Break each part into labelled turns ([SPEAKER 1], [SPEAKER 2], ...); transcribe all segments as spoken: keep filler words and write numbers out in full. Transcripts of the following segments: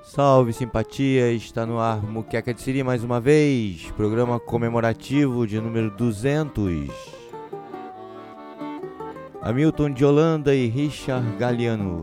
[SPEAKER 1] Salve simpatia, está no ar Muqueca de Siri mais uma vez, programa comemorativo de número duzentos. Hamilton de Holanda e Richard Galliano.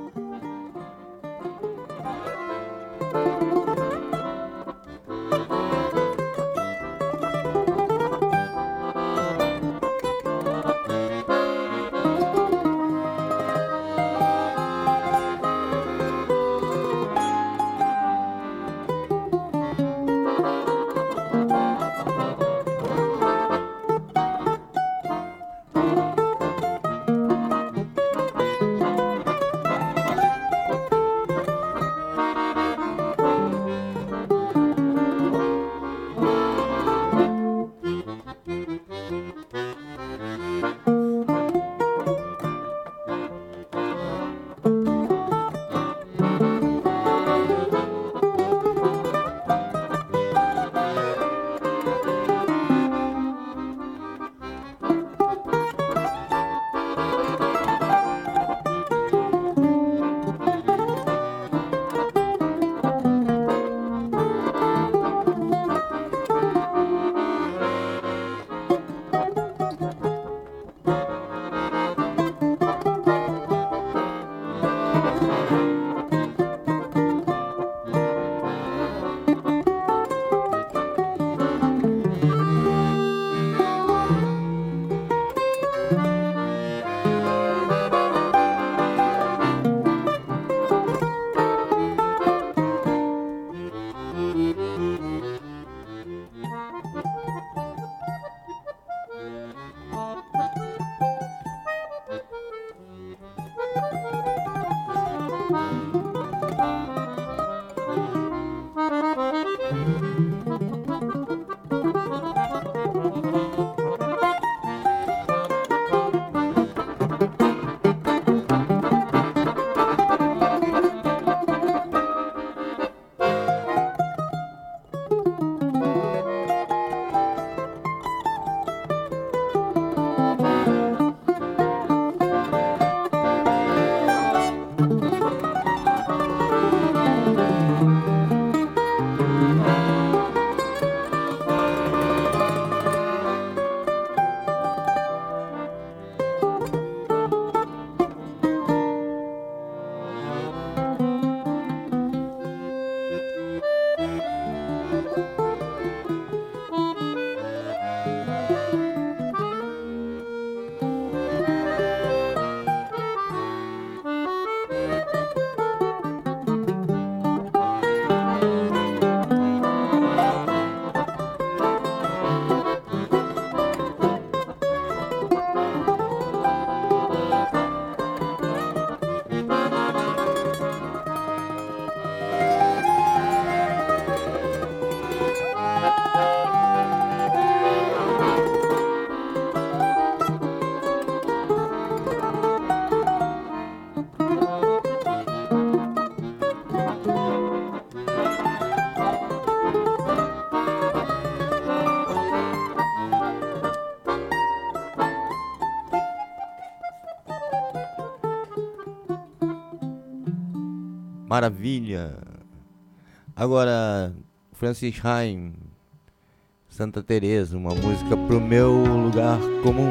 [SPEAKER 1] Maravilha! Agora, Francis Haim, Santa Teresa, uma música pro meu lugar comum.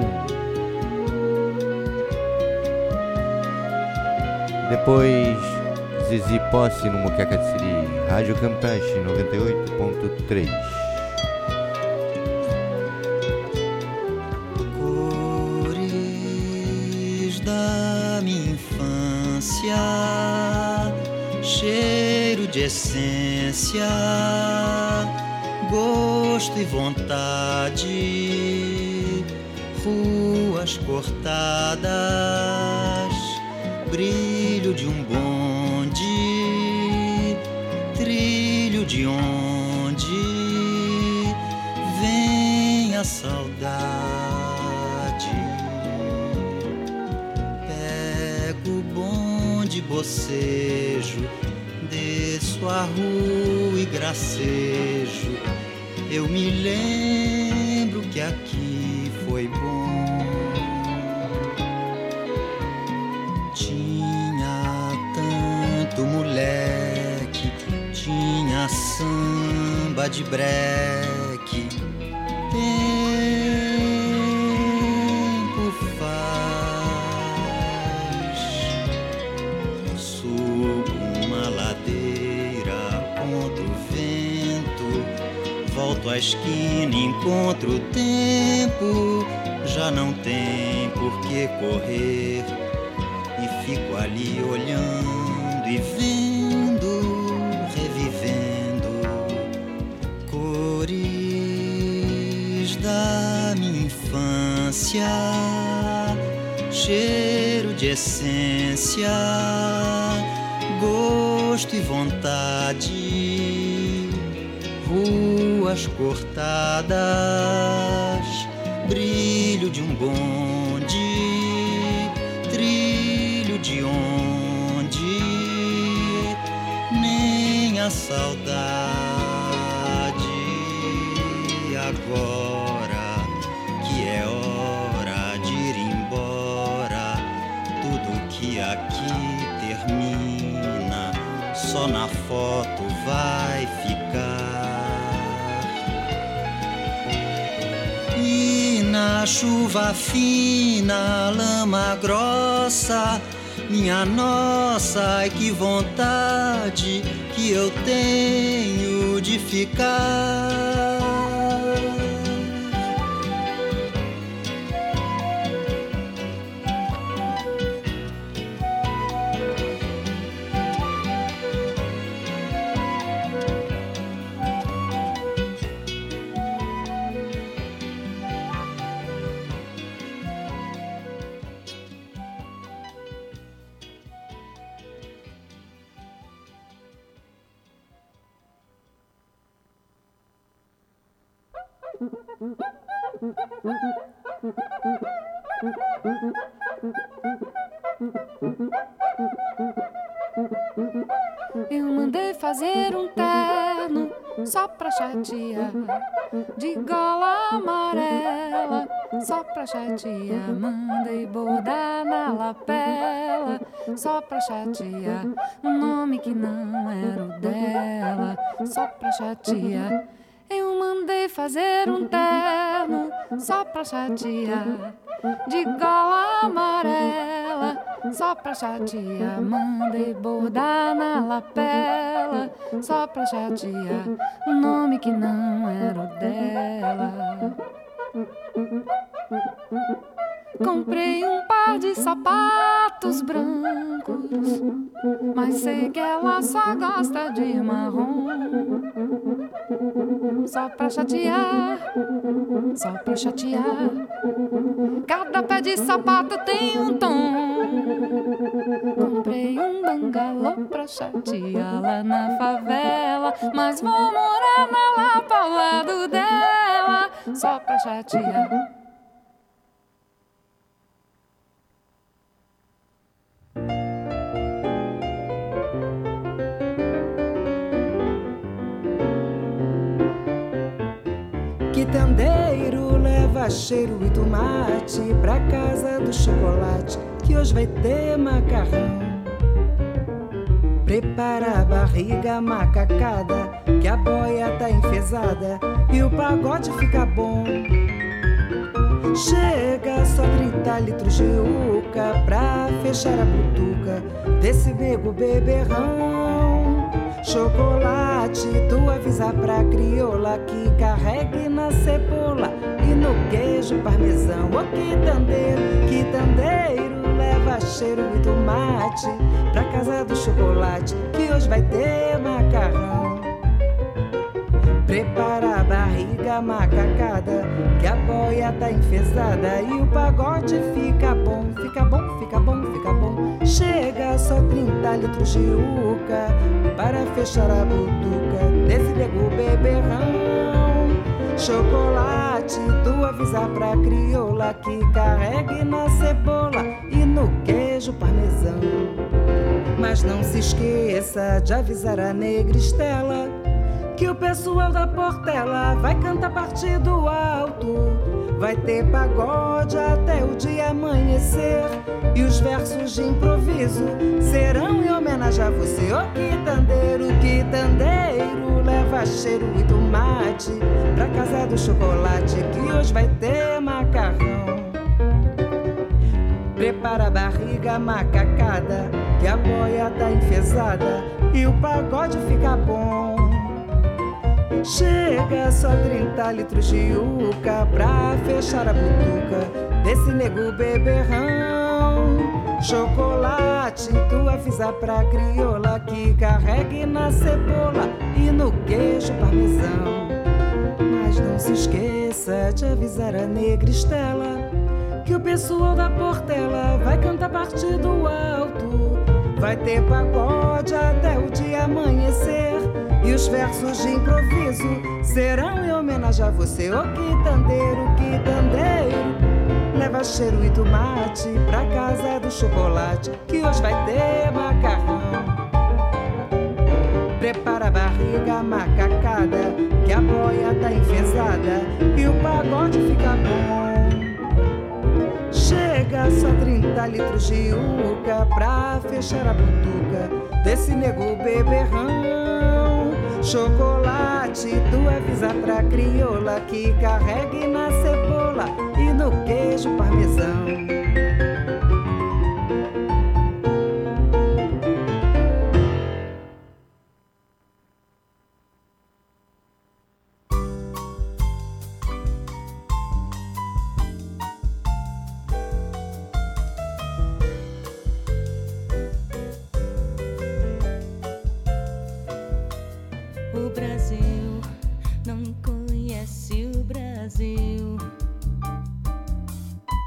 [SPEAKER 1] Depois, Zizi Posse no Muqueca de Siri, Rádio Campeche noventa e oito ponto três.
[SPEAKER 2] Cores da minha infância, cheiro de essência, gosto e vontade, ruas cortadas, brilho de um bonde, trilho de onde vem a saudade. Pego o bonde, bocejo, desço a rua e gracejo. Eu me lembro que aqui foi bom. Tinha tanto moleque água de breque. Tempo faz. Subo uma ladeira contra o vento, volto à esquina, encontro o tempo. Já não tem por que correr e fico ali olhando e vendo, revivendo cores da minha infância, cheiro de essência, gosto e vontade, ruas cortadas, brilho de um bonde, trilho de onde nem a saudade. Agora que é hora de ir embora, tudo que aqui termina só na foto vai ficar. E na chuva fina, lama grossa, minha nossa, ai que vontade que eu tenho de ficar.
[SPEAKER 3] Eu mandei fazer um terno só pra chatear, de gola amarela, só pra chatear. Mandei bordar na lapela, só pra chatear, um nome que não era o dela, só pra chatear. Eu mandei fazer um terno só pra chatear, de gola amarela, só pra chatear. Mandei bordar na lapela, só pra chatear, um nome que não era o dela. Comprei um par de sapatos brancos, mas sei que ela só gosta de marrom. Só pra chatear, só pra chatear. Cada pé de sapato tem um tom. Comprei um bangalô pra chatear lá na favela, mas vou morar na Lapa ao lado dela, só pra chatear.
[SPEAKER 4] Quitandeiro leva cheiro e tomate pra casa do chocolate, que hoje vai ter macarrão. Prepara a barriga macacada, que a boia tá enfesada e o pagode fica bom. Chega só trinta litros de uca pra fechar a butuca desse nego beberrão. Chocolate, tu avisa pra crioula que carregue na cebola e no queijo parmesão. Ô quitandeiro, quitandeiro, leva cheiro e tomate pra casa do chocolate, que hoje vai ter macarrão. Prepara a barriga macacada, que a boia tá enfesada e o pagode fica bom, fica bom, fica bom, fica bom. Chega só trinta litros de uca para fechar a butuca desse nego beberrão. Chocolate, tu avisa pra crioula que carregue na cebola e no queijo parmesão. Mas não se esqueça de avisar a negra Estela que o pessoal da Portela vai cantar partido alto. Vai ter pagode até o dia amanhecer. E os versos de improviso serão em homenagem a você. Ô quitandeiro, quitandeiro, leva cheiro e tomate pra casa do chocolate, que hoje vai ter macarrão. Prepara a barriga macacada, que a boia tá enfesada e o pagode fica bom. Chega só trinta litros de uca pra fechar a butuca desse nego beberrão. Chocolate, tu avisa pra crioula que carregue na cebola e no queijo parmesão. Mas não se esqueça de avisar a negra Estela que o pessoal da Portela vai cantar partido alto. Vai ter pagode até o dia amanhecer. E os versos de improviso serão em homenagem a você. Ô quitandeiro, quitandeiro, leva cheiro e tomate pra casa do chocolate, que hoje vai ter macarrão. Prepara a barriga macacada, que a boia tá enfesada e o pagode fica bom. Chega só trinta litros de uca pra fechar a butuca desse nego beberrão. Chocolate, tu avisa pra crioula que carregue na cebola e no queijo parmesão.
[SPEAKER 5] O Brasil não conhece o Brasil.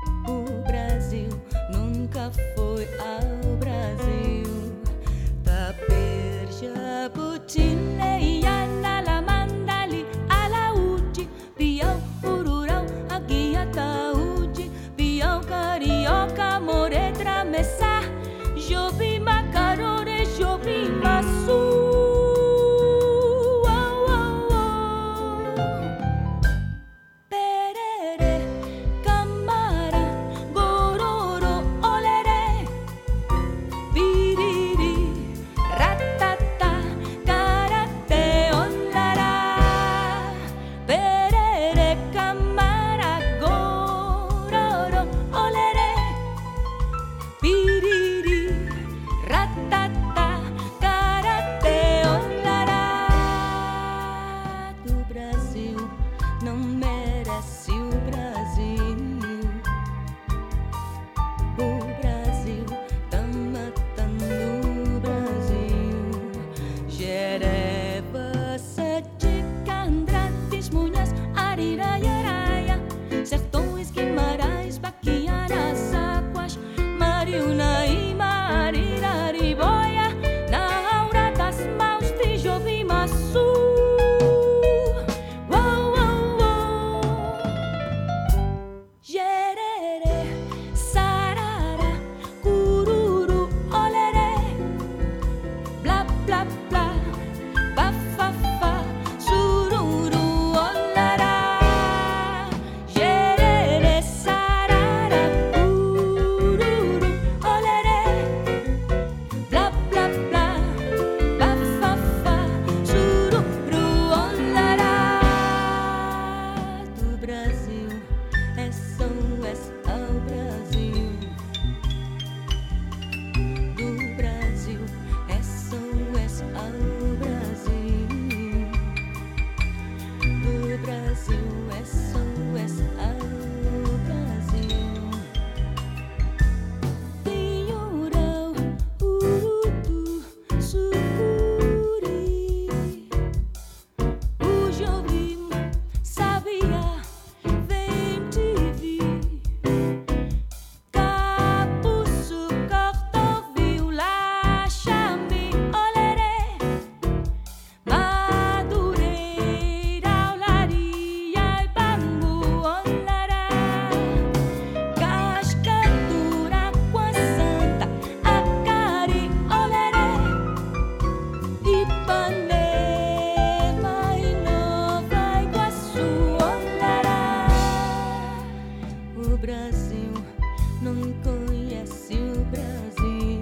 [SPEAKER 5] não conhece o Brasil.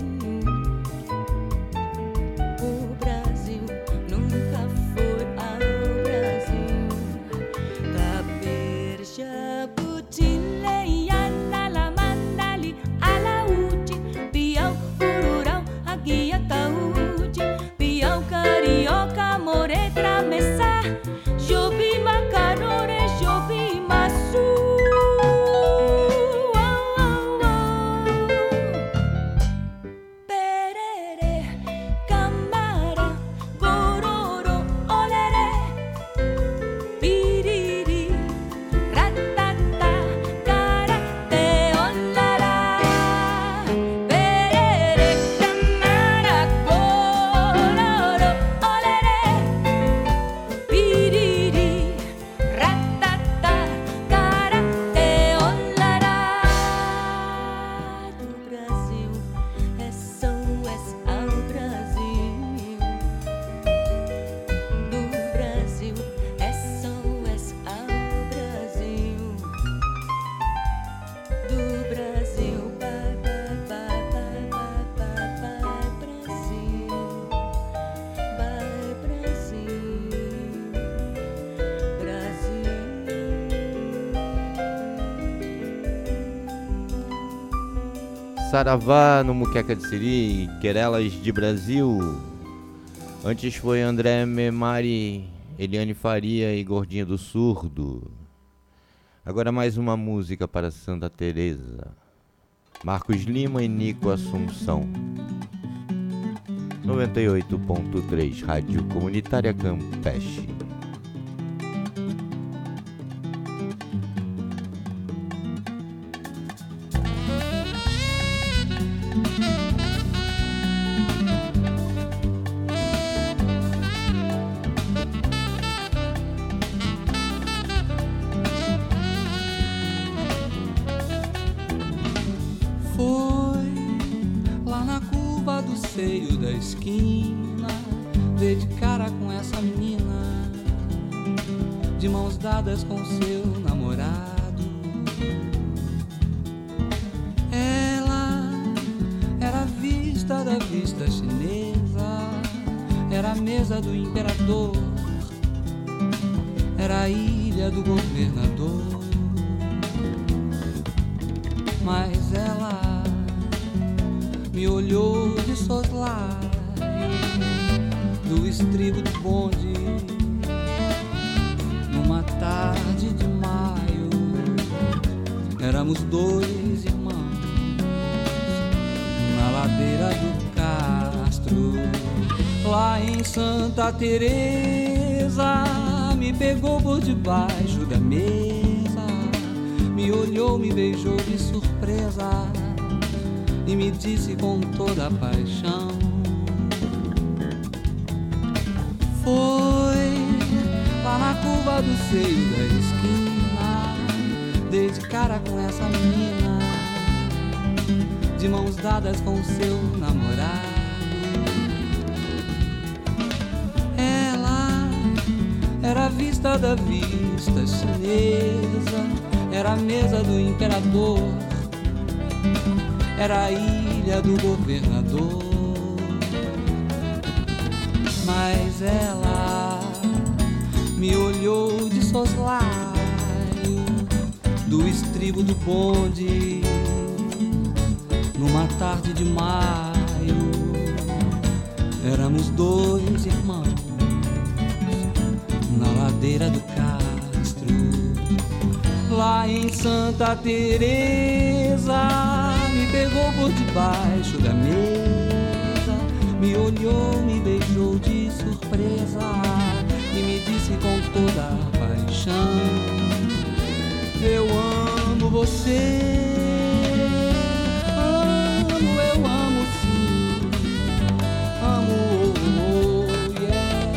[SPEAKER 5] O Brasil nunca foi ao Brasil. Caber, jabuti, leiana, lamandali, alaúde, piau, cururau, aguia, taúde, piau, carioca, more, tramessá, jobi, macarone, jobi, maçu.
[SPEAKER 1] Saravá no Muqueca de Siri, Querelas de Brasil. Antes foi André Memari, Eliane Faria e Gordinha do Surdo. Agora mais uma música para Santa Teresa. Marcos Lima e Nico Assunção. noventa e oito ponto três Rádio Comunitária Campeche.
[SPEAKER 6] Esquina, dei de cara com essa menina, de mãos dadas com seu namorado. Ela era vista da vista chinesa, era a mesa do imperador, era a ilha do governador. Mas ela me olhou de soslaio do estribo do bonde, numa tarde de maio. Éramos dois irmãos na ladeira do Castro, lá em Santa Teresa. Me pegou por debaixo da mesa, me olhou, me beijou de surpresa e me disse com toda a paixão: foi lá na curva do seio da esquina, dei de cara com essa menina, de mãos dadas com seu namorado. Ela era a vista da vista chinesa, era a mesa do imperador, era a ilha do governador. Mas ela me olhou de soslaio do estribo do bonde, numa tarde de maio. Éramos dois irmãos na ladeira do Castro, lá em Santa Teresa. Me pegou por debaixo da mesa, me olhou, me beijou de surpresa e me disse com toda a paixão: eu amo você, amo, eu amo sim, amo, oh, oh, yeah.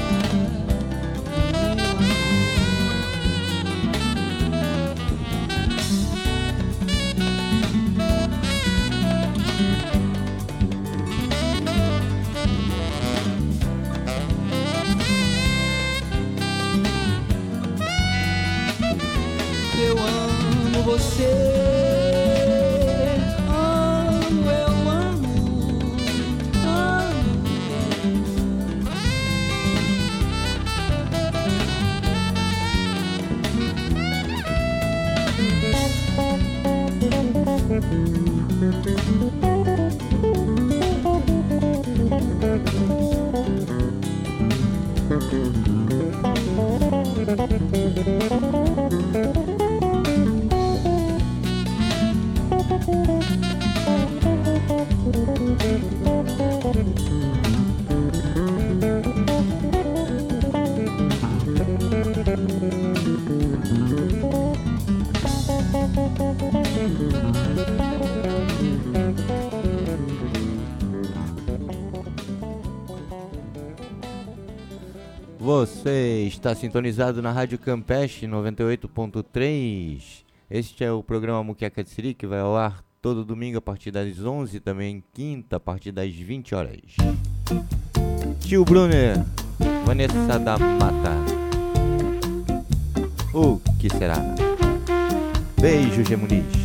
[SPEAKER 6] Eu amo você,
[SPEAKER 1] Você está sintonizado na Rádio Campeche noventa e oito ponto três. Este é o programa Muqueca de Siri, que vai ao ar todo domingo a partir das onze, também quinta a partir das vinte horas. Tio Brunner, Vanessa da Mata. O que será? Beijo, G. Muniz.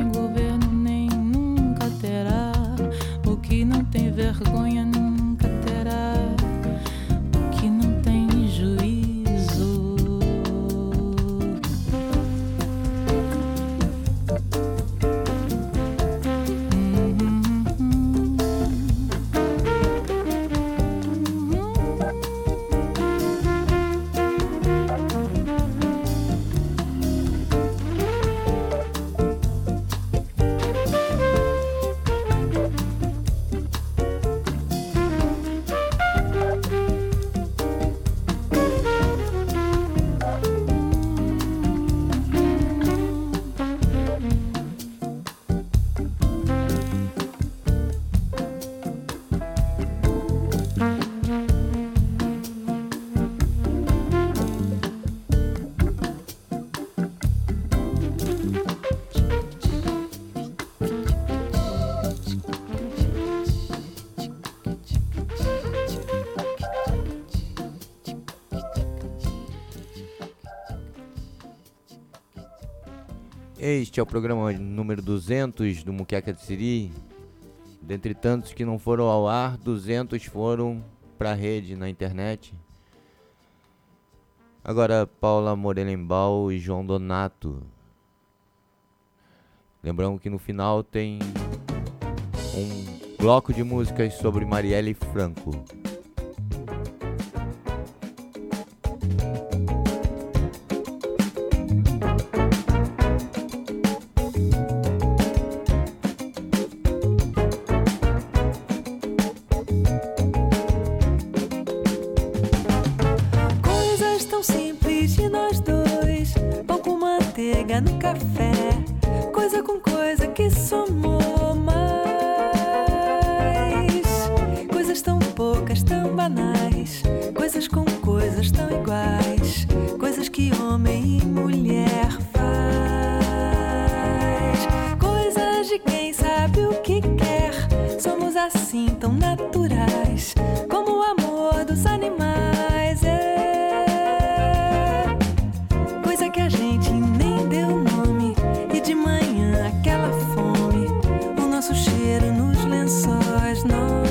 [SPEAKER 3] Vergonha nunca terá.
[SPEAKER 1] Este é o programa número duzentos do Muqueca de Siri. Dentre tantos que não foram ao ar, duzentos foram para a rede na internet. Agora Paula Morelenbaum e João Donato. Lembramos que no final tem um bloco de músicas sobre Marielle Franco.
[SPEAKER 7] No café, coisa com coisa que somou mais, coisas tão poucas, tão banais, coisas com coisas tão iguais, coisas que homem e mulher faz, coisas de quem sabe o que quer, somos assim tão naturais, como o amor dos animais, é coisa que a gente nem deu nome, e de manhã aquela fome, o nosso cheiro nos lençóis, nós.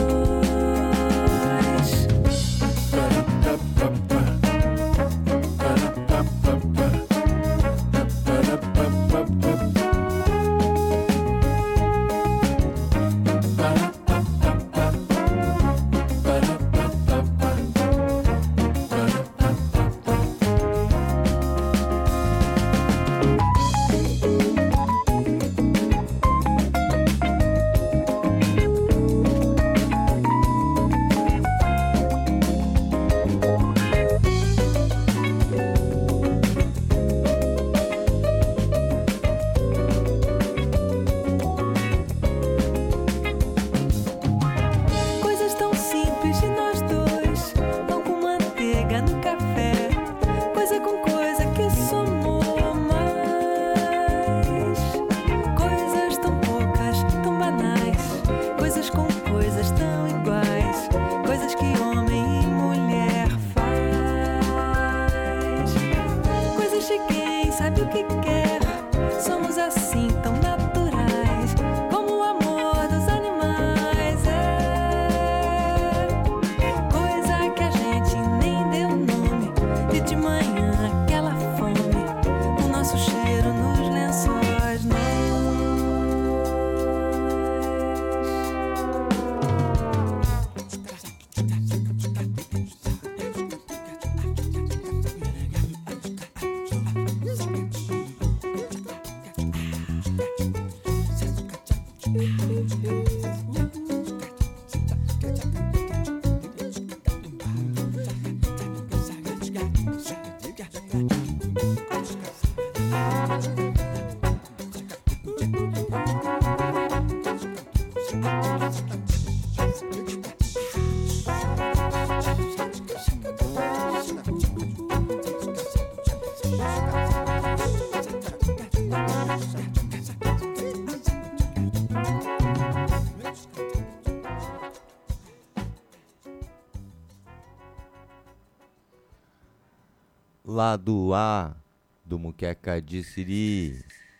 [SPEAKER 1] Lado A do Muqueca de Siri.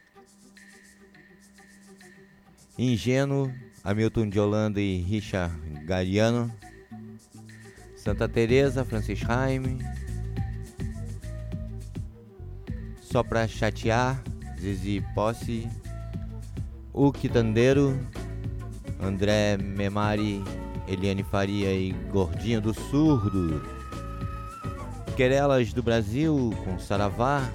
[SPEAKER 1] Ingênuo, Hamilton de Holanda e Richard Gariano. Santa Teresa, Francis Haim. Só Pra Chatear, Zizi Posse. O Quitandeiro, André Memari, Eliane Faria e Gordinho do Surdo. Querelas do Brasil, com Saravá.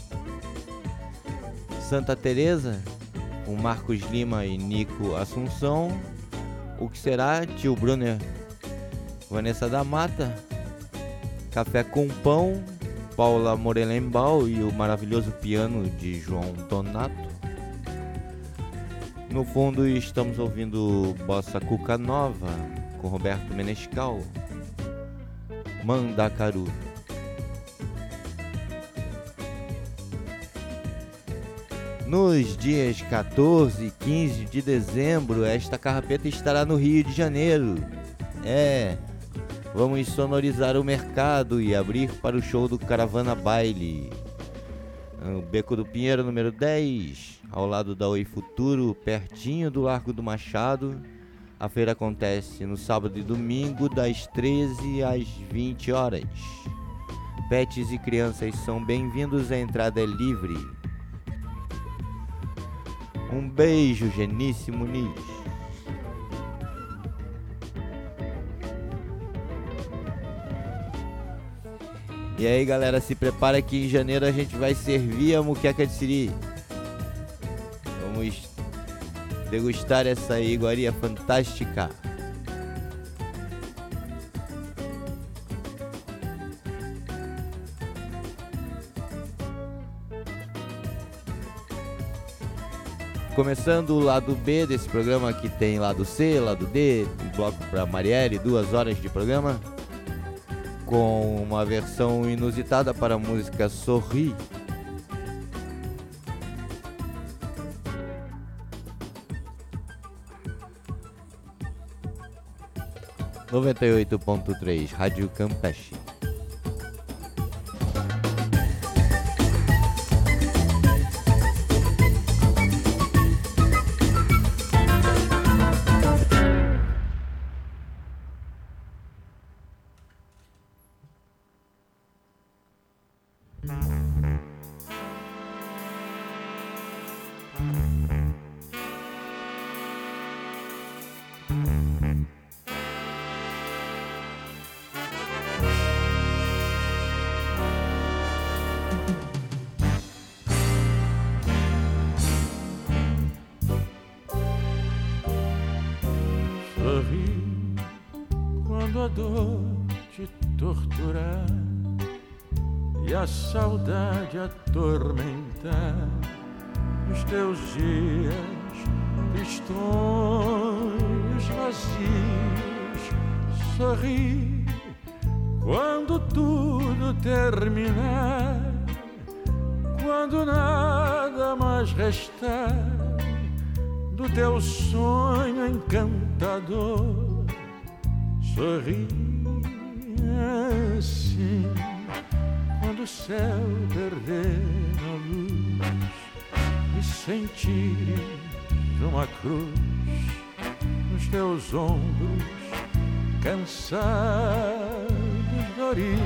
[SPEAKER 1] Santa Teresa, com Marcos Lima e Nico Assunção. O que será? Tio Brunner, Vanessa da Mata. Café com Pão, Paula Morelenbaum e o maravilhoso piano de João Donato. No fundo estamos ouvindo Bossa Cuca Nova, com Roberto Menescal. Mandacaru. Nos dias quatorze e quinze de dezembro, esta carrapeta estará no Rio de Janeiro. É, vamos sonorizar o mercado e abrir para o show do Caravana Baile. O Beco do Pinheiro, número dez, ao lado da Oi Futuro, pertinho do Largo do Machado. A feira acontece no sábado e domingo, das treze às vinte horas. Pets e crianças são bem-vindos, a entrada é livre. Um beijo, Genice Muniz. E aí, galera, se prepara que em janeiro a gente vai servir a muqueca de siri. Vamos degustar essa iguaria fantástica. Começando o lado B desse programa, que tem lado C, lado D, um bloco para Marielle, duas horas de programa, com uma versão inusitada para a música Sorri. noventa e oito ponto três, Rádio Campeche.
[SPEAKER 8] Quando a dor te torturar e a saudade atormentar os teus dias tristonhos, vazios, sorri quando tudo terminar, quando nada mais restar do teu sonho encantador. Sorri assim quando o céu perder a luz e sentires uma cruz nos teus ombros, cansados, doridos.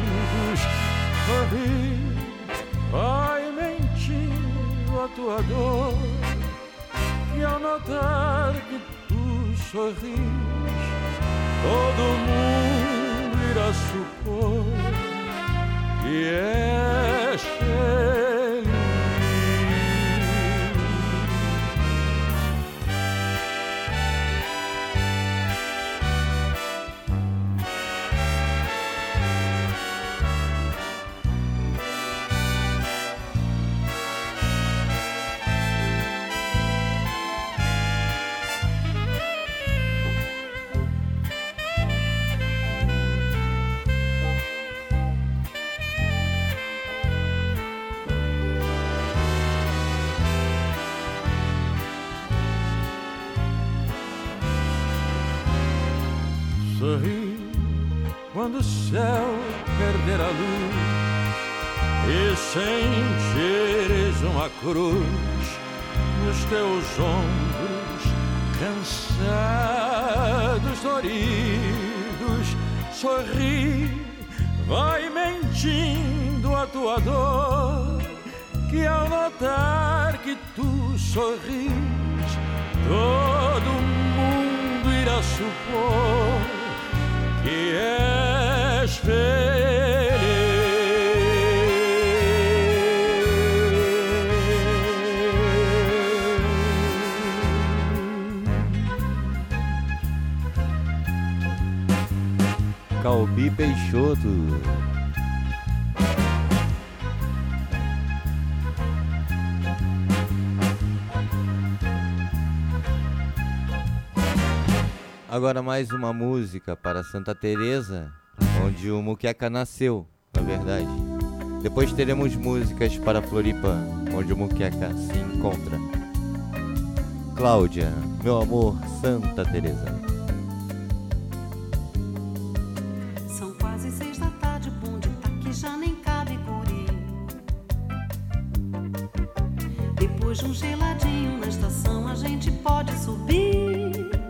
[SPEAKER 8] Sorri, vai mentindo a tua dor, e ao notar que tu sorris, todo mundo irá supor que és feliz. Sorri quando o céu perder a luz e sentires uma cruz nos teus ombros, cansados, doridos. Sorri, vai mentindo a tua dor, que ao notar que tu sorris, todo mundo irá supor que és feliz.
[SPEAKER 1] Calbi Peixoto. Agora mais uma música para Santa Teresa, onde o muqueca nasceu, na verdade. Depois teremos músicas para Floripa, onde o muqueca se encontra. Cláudia, meu amor, Santa Teresa.
[SPEAKER 9] São quase seis da tarde, o bonde tá que já nem cabe, guri. Depois de um geladinho na estação a gente pode subir.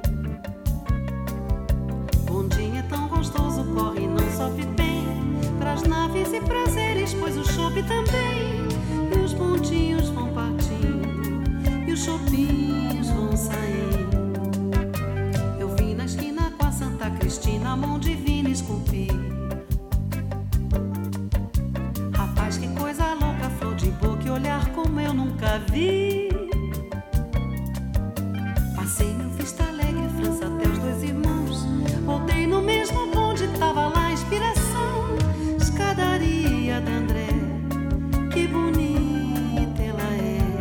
[SPEAKER 9] Bondinho é tão gostoso, corre e não sobe bem. Pras naves e prazeres, pois o chope também. E os bondinhos vão partindo, e os chopinhos vão saindo. Eu vi na esquina com a Santa Cristina, a mão divina esculpir. Rapaz, que coisa louca, flor de boca e olhar como eu nunca vi. Passei no Vista Alegre, França até os Dois Irmãos. Voltei no mesmo bonde, tava lá a inspiração. Escadaria da André, que bonita ela é.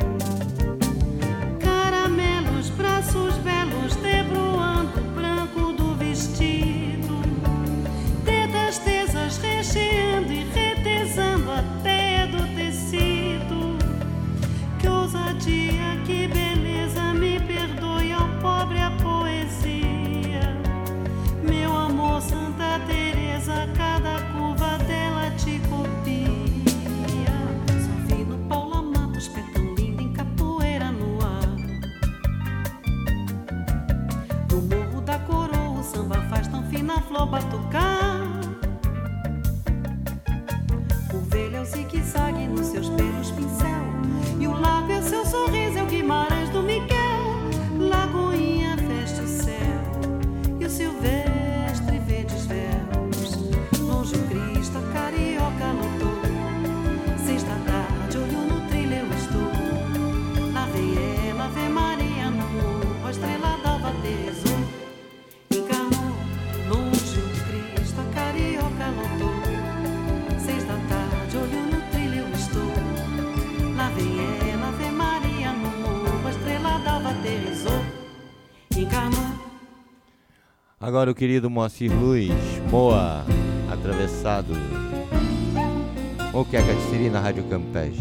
[SPEAKER 9] Caramelos, braços belos, debruando o branco do vestido. Tetas tesas recheando e retesando até do tecido. Que ousadia, que beleza, me perdoe ao pobre a poesia. Meu amor, Santa Teresa, cada curva dela te copia. Só vi no Paula Matos, pé tão lindo em capoeira no ar. No Morro da Coroa, o samba faz tão fina flor batucar. O velho é o zigue-zague nos seus pelos pincel. E o lago é o seu sorriso, é o Guimarães do Miguel. Lagoinha veste o céu e o silvestre verdes véus. Longe o Cristo, a carioca lotou. Seis da tarde, olho no trilho eu estou. Lá vem ela, Ave Maria no morro. A estrela d'alva aterrissou. Encarnou, longe o Cristo, a carioca lotou. Seis da tarde, olho no trilho eu estou. Lá vem ela, Ave Maria no morro. A estrela d'alva aterrissou. Encarnou.
[SPEAKER 1] Agora o querido Moacir Luz, Moa, atravessado. O que é que seria na Rádio Campeche?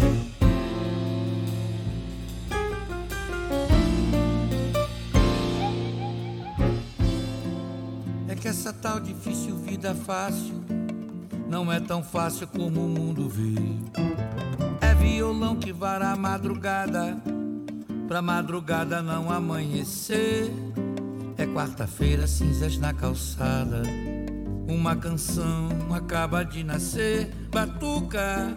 [SPEAKER 10] É que essa tal difícil vida fácil não é tão fácil como o mundo vê. É violão que vara a madrugada, pra madrugada não amanhecer. É quarta-feira, cinzas na calçada, uma canção acaba de nascer. Batuca,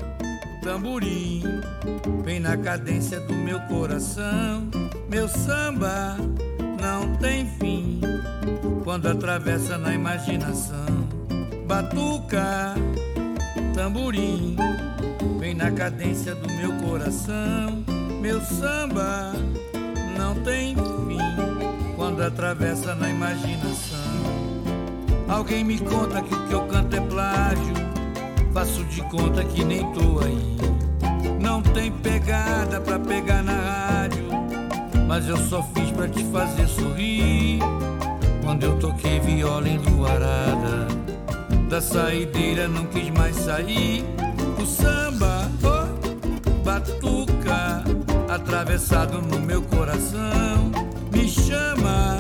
[SPEAKER 10] tamborim, vem na cadência do meu coração. Meu samba não tem fim quando atravessa na imaginação. Batuca, tamborim, vem na cadência do meu coração. Meu samba não tem fim quando atravessa na imaginação. Alguém me conta que o que eu canto é plágio. Faço de conta que nem tô aí. Não tem pegada pra pegar na rádio, mas eu só fiz pra te fazer sorrir. Quando eu toquei viola enluarada, da saideira não quis mais sair. O samba, oh, batuca, atravessado no meu coração. Me chama,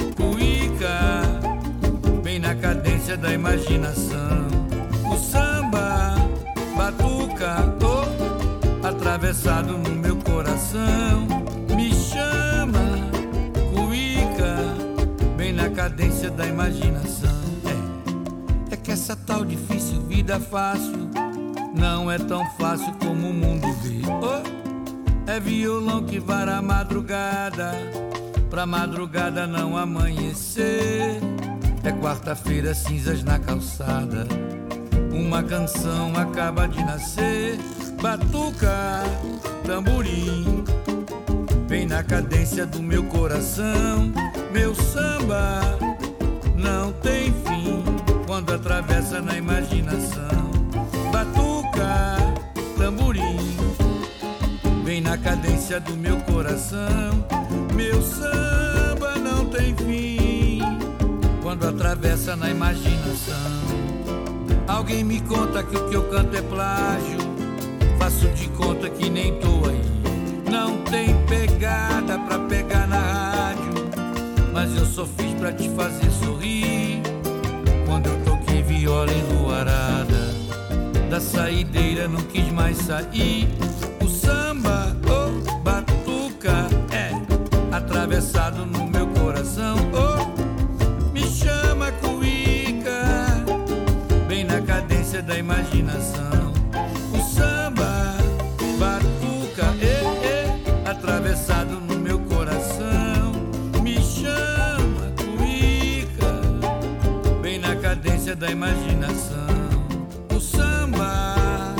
[SPEAKER 10] cuíca, vem na cadência da imaginação. O samba, batuca, oh, atravessado no meu coração. Me chama, cuíca, vem na cadência da imaginação. É, é que essa tal difícil vida fácil não é tão fácil como o mundo vê. Oh, é violão que vara a madrugada, pra madrugada não amanhecer. É quarta-feira, cinzas na calçada, uma canção acaba de nascer. Batuca, tamborim, vem na cadência do meu coração. Meu samba não tem fim quando atravessa na imaginação. Batuca, tamborim, vem na cadência do meu coração. Meu samba não tem fim quando atravessa na imaginação. Alguém me conta que o que eu canto é plágio. Faço de conta que nem tô aí. Não tem pegada pra pegar na rádio, mas eu só fiz pra te fazer sorrir. Quando eu toquei viola enluarada, da saideira não quis mais sair. O samba, oh, atravessado no meu coração. Oh, me chama cuíca, bem na cadência da imaginação. O samba, batuca, eh, eh, atravessado no meu coração. Me chama cuíca, bem na cadência da imaginação. O samba.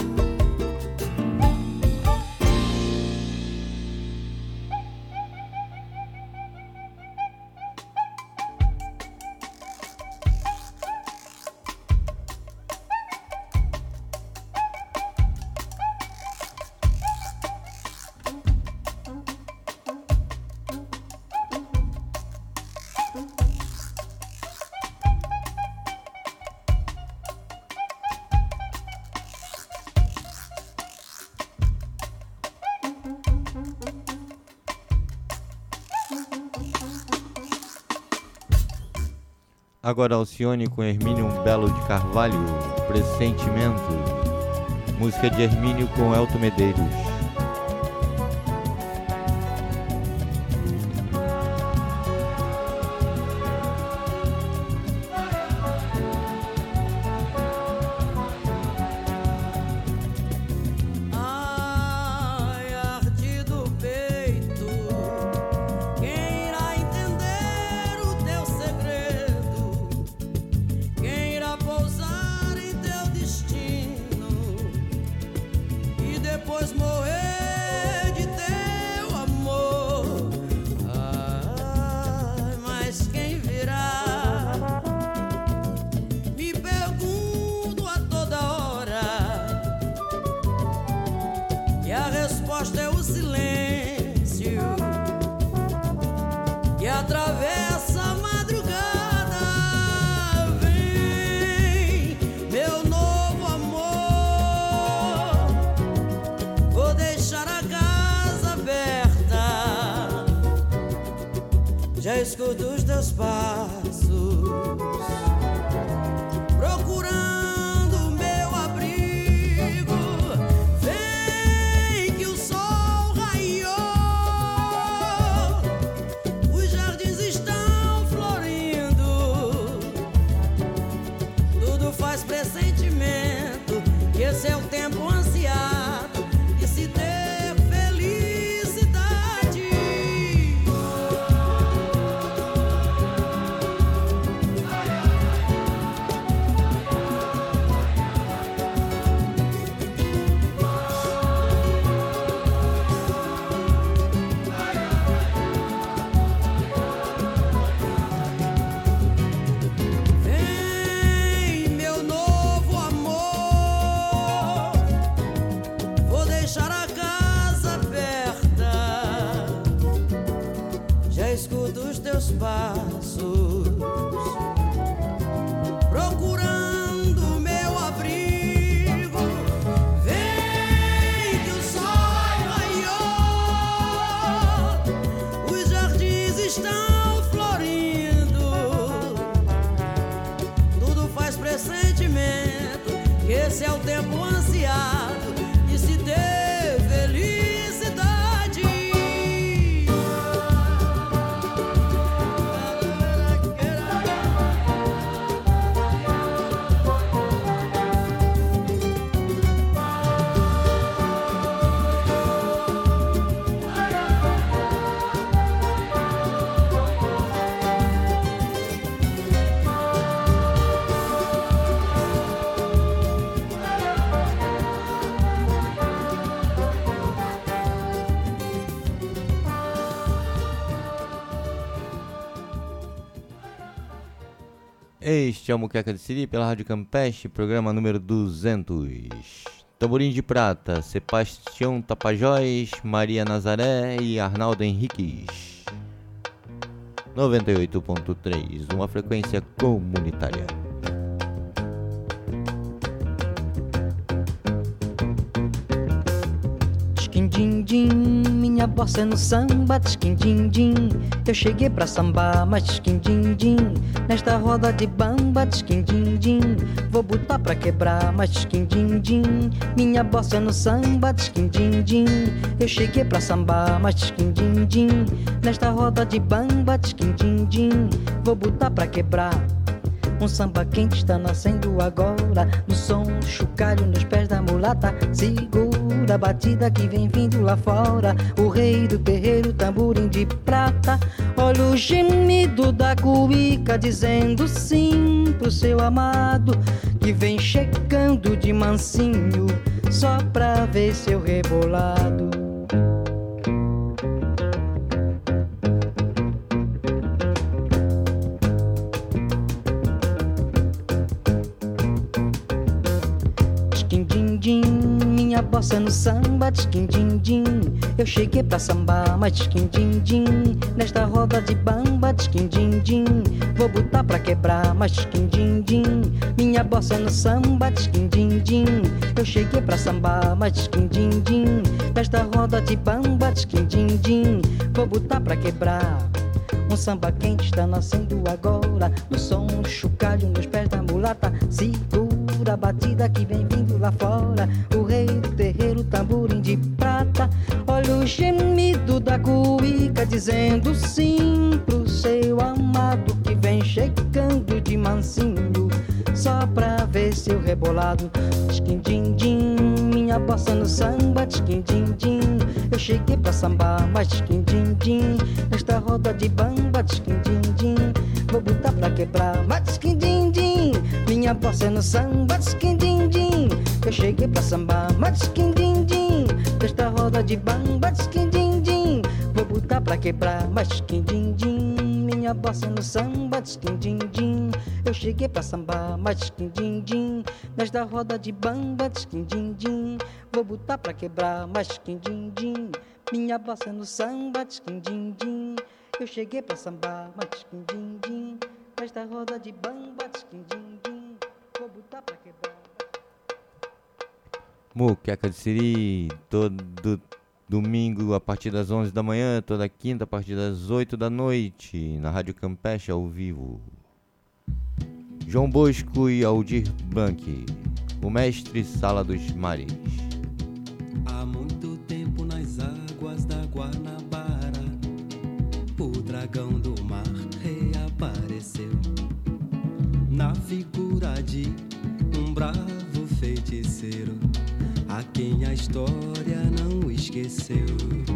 [SPEAKER 1] Agora Alcione com Hermínio Belo de Carvalho, Pressentimento. Música de Hermínio com Elton Medeiros.
[SPEAKER 11] Já escuto os teus passos, procurando meu abrigo. Vem que o sol raiou, os jardins estão florindo. Tudo faz pressentimento que esse é o tempo ansiado de se ter. Passos, procurando meu abrigo. Vem que o sol raiou, os jardins estão florindo. Tudo faz pressentimento que esse é o tempo ansiado de se ter felicidade.
[SPEAKER 1] Este é o Muqueca de Siri pela Rádio Campeche, programa número duzentos. Tamborim de Prata, Sebastião Tapajós, Maria Nazaré e Arnaldo Henriques. noventa e oito ponto três, uma frequência comunitária.
[SPEAKER 4] Din-din, minha bossa é no samba, tchiquim-din-din. Eu cheguei pra sambar, mas tchiquim-din-din. Nesta roda de bamba, tchiquim-din-din. Vou botar pra quebrar, mas tchiquim-din-din. Minha bossa é no samba, tchiquim-din-din. Eu cheguei pra sambar, mas tchiquim-din-din. Nesta roda de bamba, tchiquim-din-din. Vou botar pra quebrar. Um samba quente está nascendo agora, no som do chocalho nos pés da mulata. Segura a batida que vem vindo lá fora, o rei do terreiro, tamborim de prata. Olha o gemido da cuíca dizendo sim pro seu amado, que vem chegando de mansinho só pra ver seu rebolado. Minha bossa no samba, tchiquim-din-din. Eu cheguei pra sambar, mas tchiquim-din-din. Nesta roda de bamba, tchiquim-din-din. Vou botar pra quebrar, mas tchiquim-din-din. Minha bossa no samba, tchiquim-din-din. Eu cheguei pra sambar, mas tchiquim-din-din. Nesta roda de bamba, tchiquim-din-din. Vou botar pra quebrar. Um samba quente está nascendo agora, no som do chocalho nos pés da mulata. Segura a batida que vem vindo lá fora, o rei do terreiro, tamborim de prata. Olha o gemido da cuíca dizendo sim pro seu amado, que vem chegando de mansinho só pra ver seu rebolado. Tchiquim-din-din, minha bossa no samba, tchiquim-din-din. Eu cheguei pra sambar, mas tchiquim-din-din. Nesta roda de bamba, tchiquim-din-din. Vou botar pra quebrar, mas tchiquim-din-din. Minha bossa no samba, tchiquim-din-din. Eu cheguei pra sambar, mas tchiquim-din-din. Nesta roda de bamba, tchiquim-din-din. Vou botar pra quebrar, mas tchiquim-din-din. Minha bossa no samba, tchiquim-din-din. Eu cheguei pra sambar, mas tchiquim-din-din. Nesta roda de bamba, tchiquim-din-din. Vou botar pra quebrar, mas tchiquim-din-din. Minha bossa no samba, tchiquim-din-din. Eu cheguei pra sambar, mas tchiquim-din-din. Nesta roda de bamba, tchiquim-din-din. Vou botar pra quebrar.
[SPEAKER 1] Muqueca de Siri, todo domingo a partir das onze da manhã, toda quinta a partir das oito da noite, na Rádio Campeche ao vivo. João Bosco e Aldir Blanc, o mestre Sala dos Mares.
[SPEAKER 12] Há muito tempo nas águas da Guanabara, o dragão do mar reapareceu na figura de um bravo feiticeiro, a quem a história não esqueceu.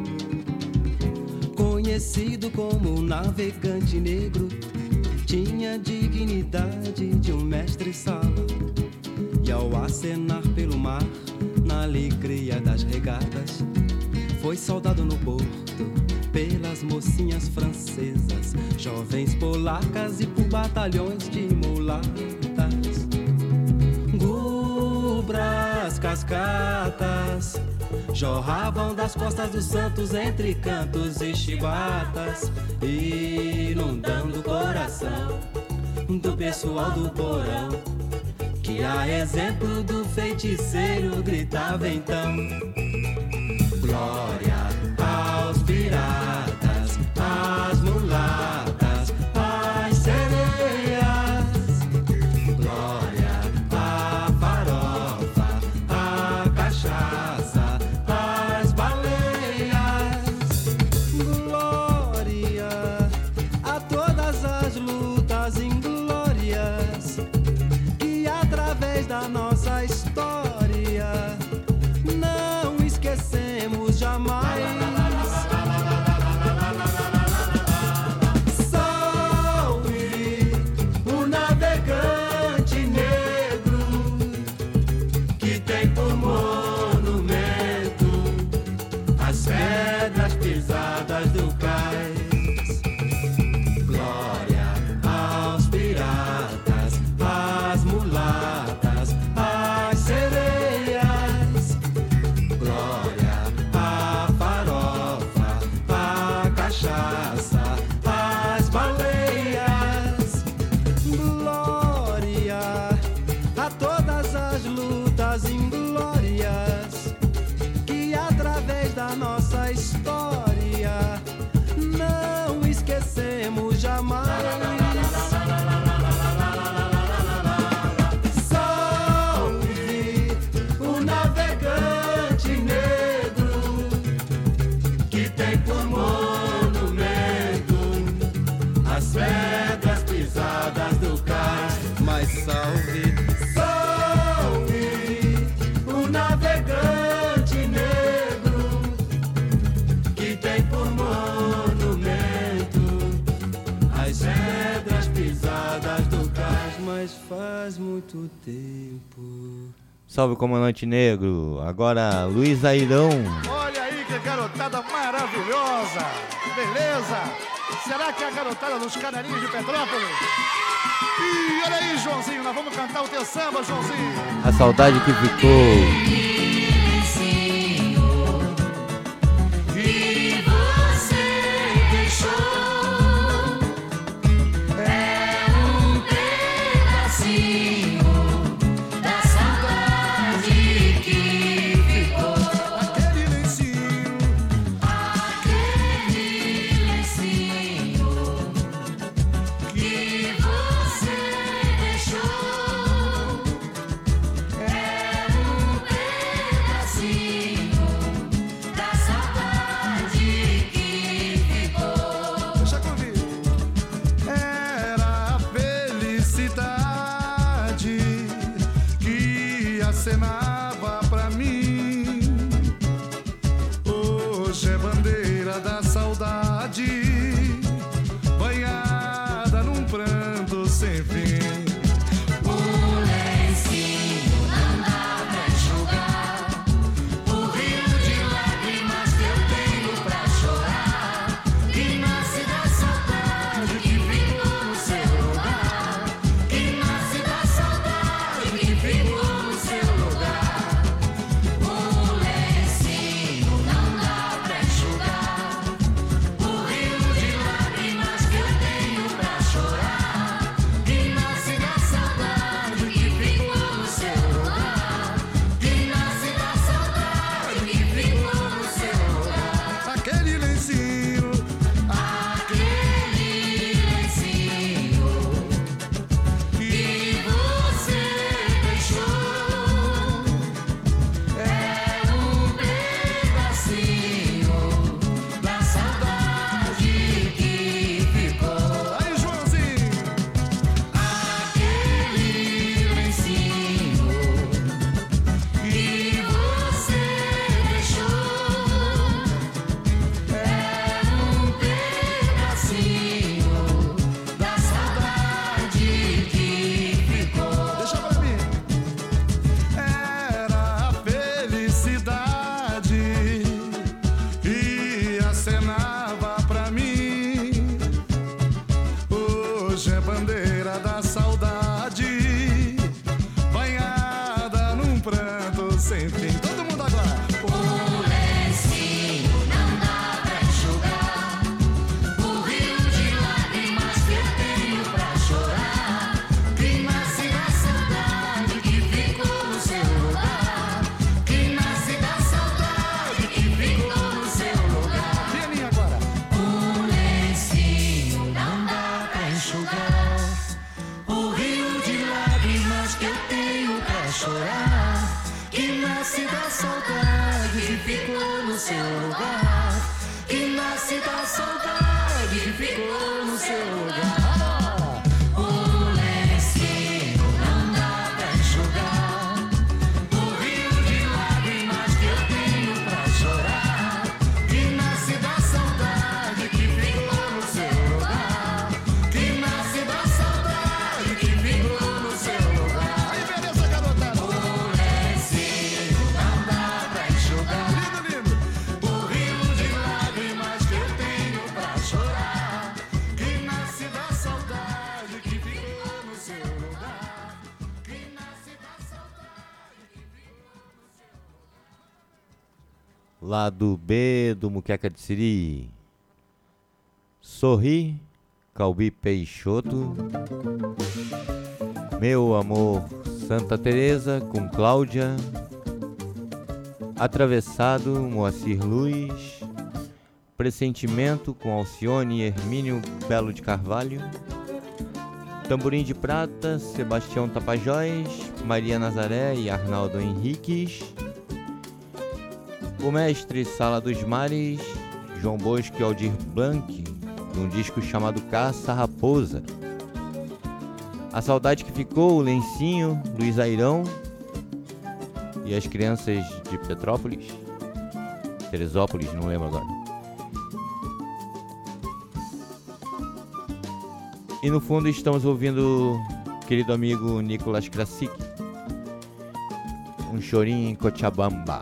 [SPEAKER 12] Conhecido como navegante negro, tinha dignidade de um mestre-sala, e ao acenar pelo mar, na alegria das regatas, foi saudado no porto pelas mocinhas francesas, jovens polacas e por batalhões de mulatas. Gubras, cascatas jorravam das costas dos santos entre cantos e chibatas, inundando o coração do pessoal do porão, que a exemplo do feiticeiro gritava então: glória aos piratas, às mulatas, às sereias, glória à farofa, à cachaça, às baleias, glória a todas as lutas inglórias que através da nossa história não esquecemos jamais. cedras pisadas do cais. Mas salve, salve o navegante negro que tem por monumento as cedras pisadas do cais. Mas faz muito tempo.
[SPEAKER 1] Salve, comandante negro. Agora, Luiz Airão.
[SPEAKER 13] Olha aí que garotada maravilhosa. Beleza? Será que é a garotada dos Canarinhos de Petrópolis? Ih, olha aí, Joãozinho. Nós vamos cantar o teu samba, Joãozinho.
[SPEAKER 1] A saudade que ficou.
[SPEAKER 13] Acenava pra mim. Hoje é bandeira da saudade, banhada num pranto sem fim.
[SPEAKER 12] O lencinho não dá pra enxugar o rio de lágrimas que eu tenho pra chorar, que nasce da saudade que ficou no seu lugar, que nasce da saudade que ficou.
[SPEAKER 1] Lado B do Muqueca de Siri. Sorri, Calbi Peixoto. Meu amor, Santa Teresa com Cláudia. Atravessado, Moacir Luz. Pressentimento com Alcione e Hermínio Belo de Carvalho. Tamborim de Prata, Sebastião Tapajós, Maria Nazaré e Arnaldo Henriques. O mestre Sala dos Mares, João Bosco e Aldir Blanc, de um disco chamado Caça Raposa. A Saudade que Ficou, o Lencinho, Luiz Airão e as Crianças de Petrópolis, Teresópolis, não lembro agora. E no fundo estamos ouvindo o querido amigo Nicolas Krasik, um chorinho em Cochabamba.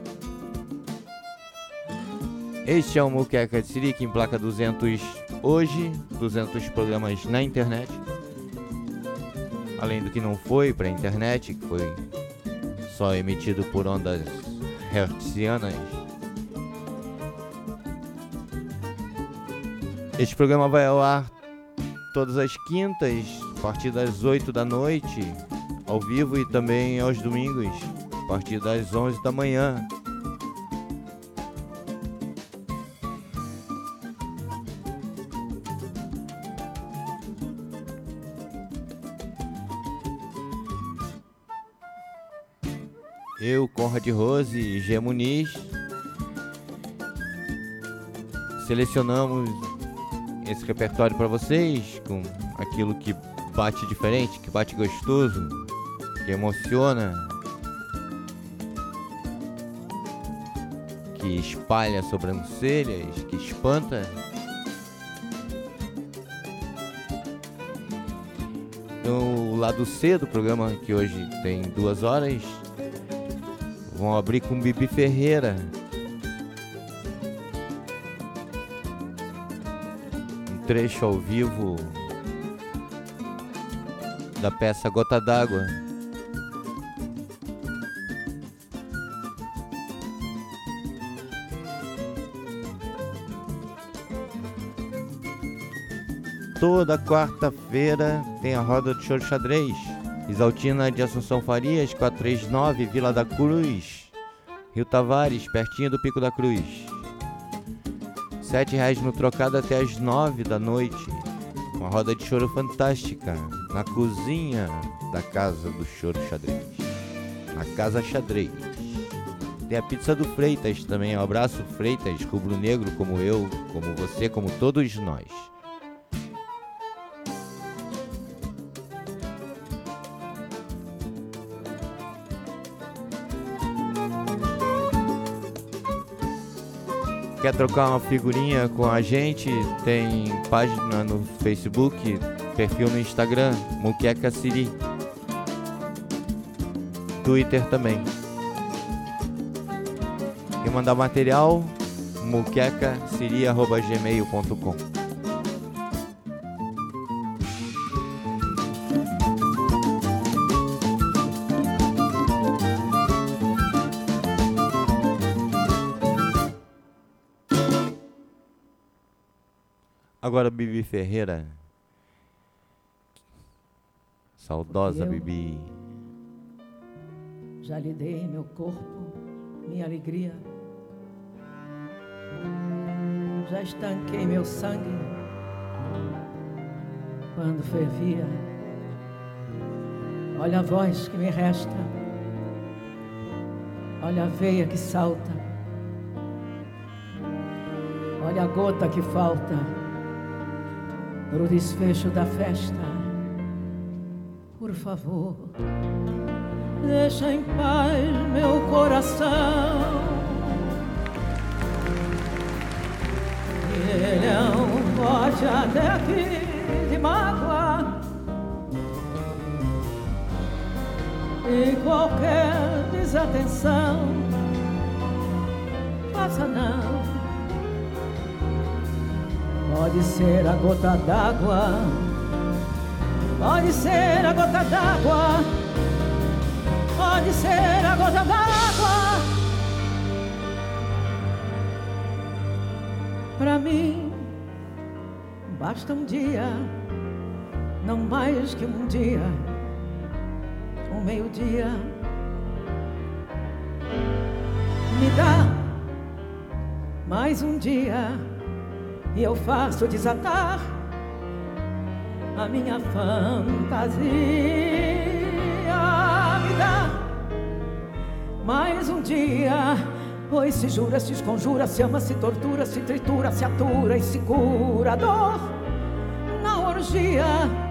[SPEAKER 1] Este é o Muqueca de Siri, que emplaca duzentos hoje, duzentos programas na internet. Além do que não foi para a internet, que foi só emitido por ondas hertzianas. Este programa vai ao ar todas as quintas, a partir das oito da noite, ao vivo, e também aos domingos, a partir das onze da manhã. Eu, Conrad Rose e G. Muniz selecionamos esse repertório para vocês, com aquilo que bate diferente, que bate gostoso, que emociona, que espalha sobrancelhas, que espanta. Então, o lado C do programa, que hoje tem duas horas, vão abrir com Bibi Ferreira, um trecho ao vivo da peça Gota d'Água. Toda quarta-feira tem a roda do Choro Xadrez. Isaltina de Assunção Farias, quatrocentos e trinta e nove, Vila da Cruz, Rio Tavares, pertinho do Pico da Cruz. Sete reais no trocado até as nove da noite. Uma roda de choro fantástica na cozinha da Casa do Choro Xadrez, na Casa Xadrez. Tem a pizza do Freitas também. Um abraço, Freitas, rubro-negro como eu, como você, como todos nós. Quer trocar uma figurinha com a gente? Tem página no Facebook, perfil no Instagram, Muqueca Siri. Twitter também. Quer mandar material? muqueca siri arroba gmail ponto com. Agora Bibi Ferreira, saudosa
[SPEAKER 14] Eu
[SPEAKER 1] Bibi.
[SPEAKER 14] Já lhe dei meu corpo, minha alegria. Já estanquei meu sangue quando fervia. Olha a voz que me resta, olha a veia que salta, olha a gota que falta pro desfecho da festa. Por favor, deixa em paz meu coração. Ele é um bote até aqui de mágoa, e qualquer desatenção faça não. Pode ser a gota d'água, pode ser a gota d'água, pode ser a gota d'água. Pra mim basta um dia, não mais que um dia, um meio-dia. Me dá mais um dia e eu faço desatar a minha fantasia. Me dá mais um dia, Pois se jura, se esconjura, se ama, se tortura, se tritura, se atura e se cura a dor na orgia,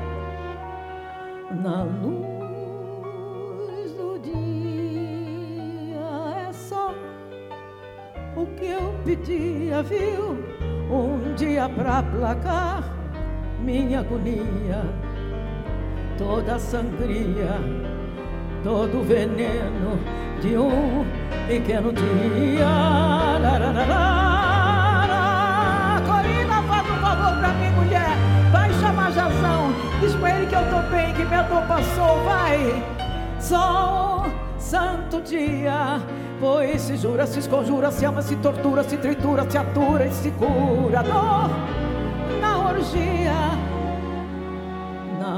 [SPEAKER 14] na luz do dia. É só o que eu pedia, viu? Um dia pra aplacar minha agonia, toda a sangria, todo o veneno de um pequeno dia. Corina, faz um favor pra mim, mulher. Vai chamar Jazão, diz pra ele que eu tô bem, que minha dor passou, vai. Só um santo dia. Pois se jura, se esconjura, se ama, se tortura, se tritura, se atura e se cura a dor na orgia, na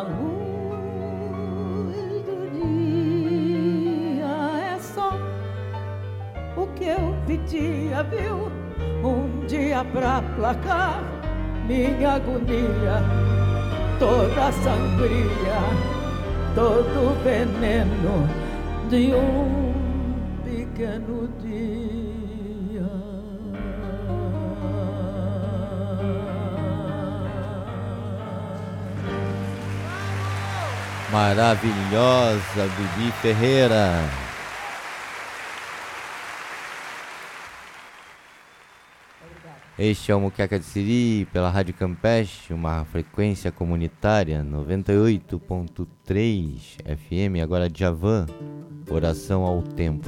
[SPEAKER 14] luz do dia. É só o que eu pedia, viu? Um dia pra aplacar minha agonia, toda a sangria, todo o veneno de um pequeno dia.
[SPEAKER 1] Maravilhosa Bibi Ferreira. Este é o Muqueca de Siri pela Rádio Campeche, uma frequência comunitária noventa e oito ponto três F M. Agora Djavan, Oração ao Tempo.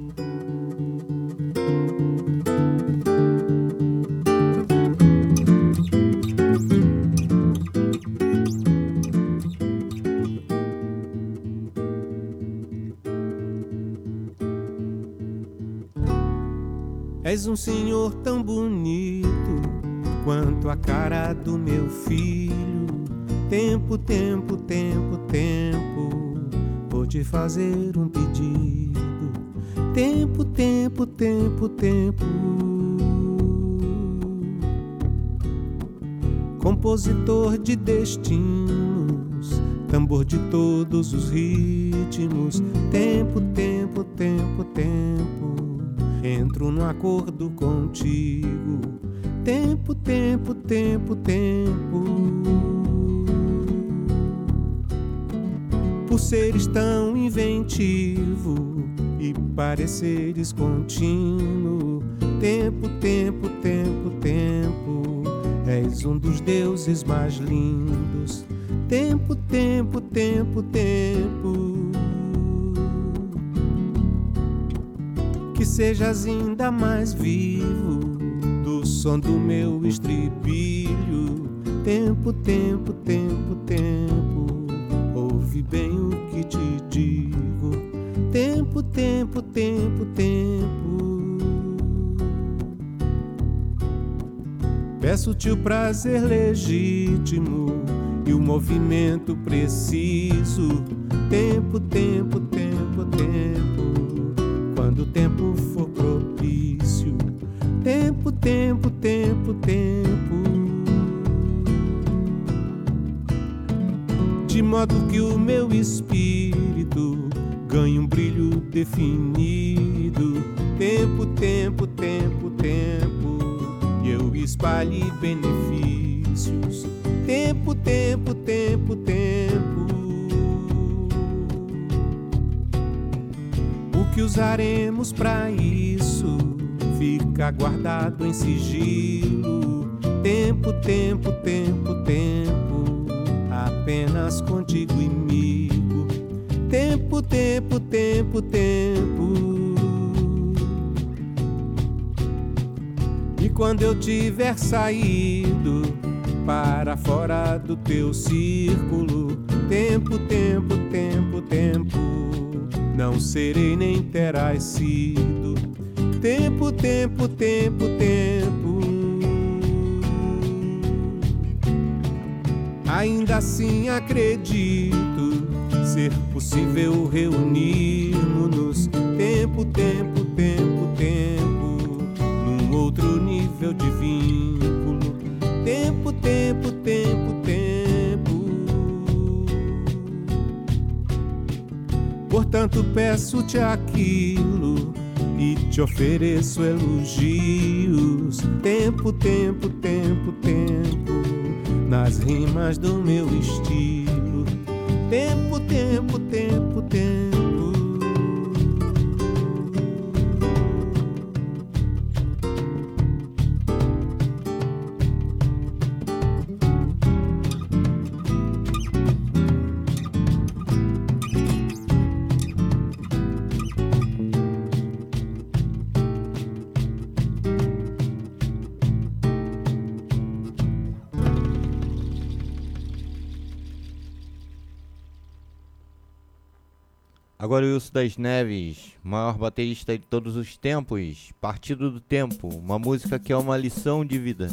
[SPEAKER 15] És um senhor tão bonito quanto a cara do meu filho. Tempo, tempo, tempo, tempo, vou te fazer um pedido. Tempo, tempo, tempo, tempo. Compositor de destinos, tambor de todos os ritmos. Tempo, tempo, tempo, tempo, entro no acordo contigo. Tempo, tempo, tempo, tempo. Por seres tão inventivo e pareceres contínuo. Tempo, tempo, tempo, tempo, és um dos deuses mais lindos. Tempo, tempo, tempo, tempo. Que sejas ainda mais vivo do som do meu estribilho. Tempo, tempo, tempo, tempo, ouve bem o que te digo. Tempo, tempo, tempo, tempo. Peço-te o prazer legítimo e o movimento preciso. Tempo, tempo, tempo, tempo, quando o tempo for propício. Tempo, tempo, tempo, tempo. De modo que o meu espírito ganhe um brilho definido. Tempo, tempo, tempo, tempo, e eu espalhe benefícios. Tempo, tempo, tempo, tempo. O que usaremos pra isso fica guardado em sigilo. Tempo, tempo, tempo, tempo, apenas contigo comigo. Tempo, tempo, tempo, tempo. E quando eu tiver saído para fora do teu círculo. Tempo, tempo, tempo, tempo, não serei nem terás sido. Tempo, tempo, tempo, tempo. Ainda assim acredito ser possível reunirmos-nos. Tempo, tempo, tempo, tempo, num outro nível de vínculo. Tempo, tempo, tempo, tempo. Portanto peço-te aquilo e te ofereço elogios. Tempo, tempo, tempo, tempo, nas rimas do meu estilo. Tempo, tempo, tempo, tempo.
[SPEAKER 1] Agora o Wilson das Neves, maior baterista de todos os tempos, Partido do Tempo, uma música que é uma lição de vida.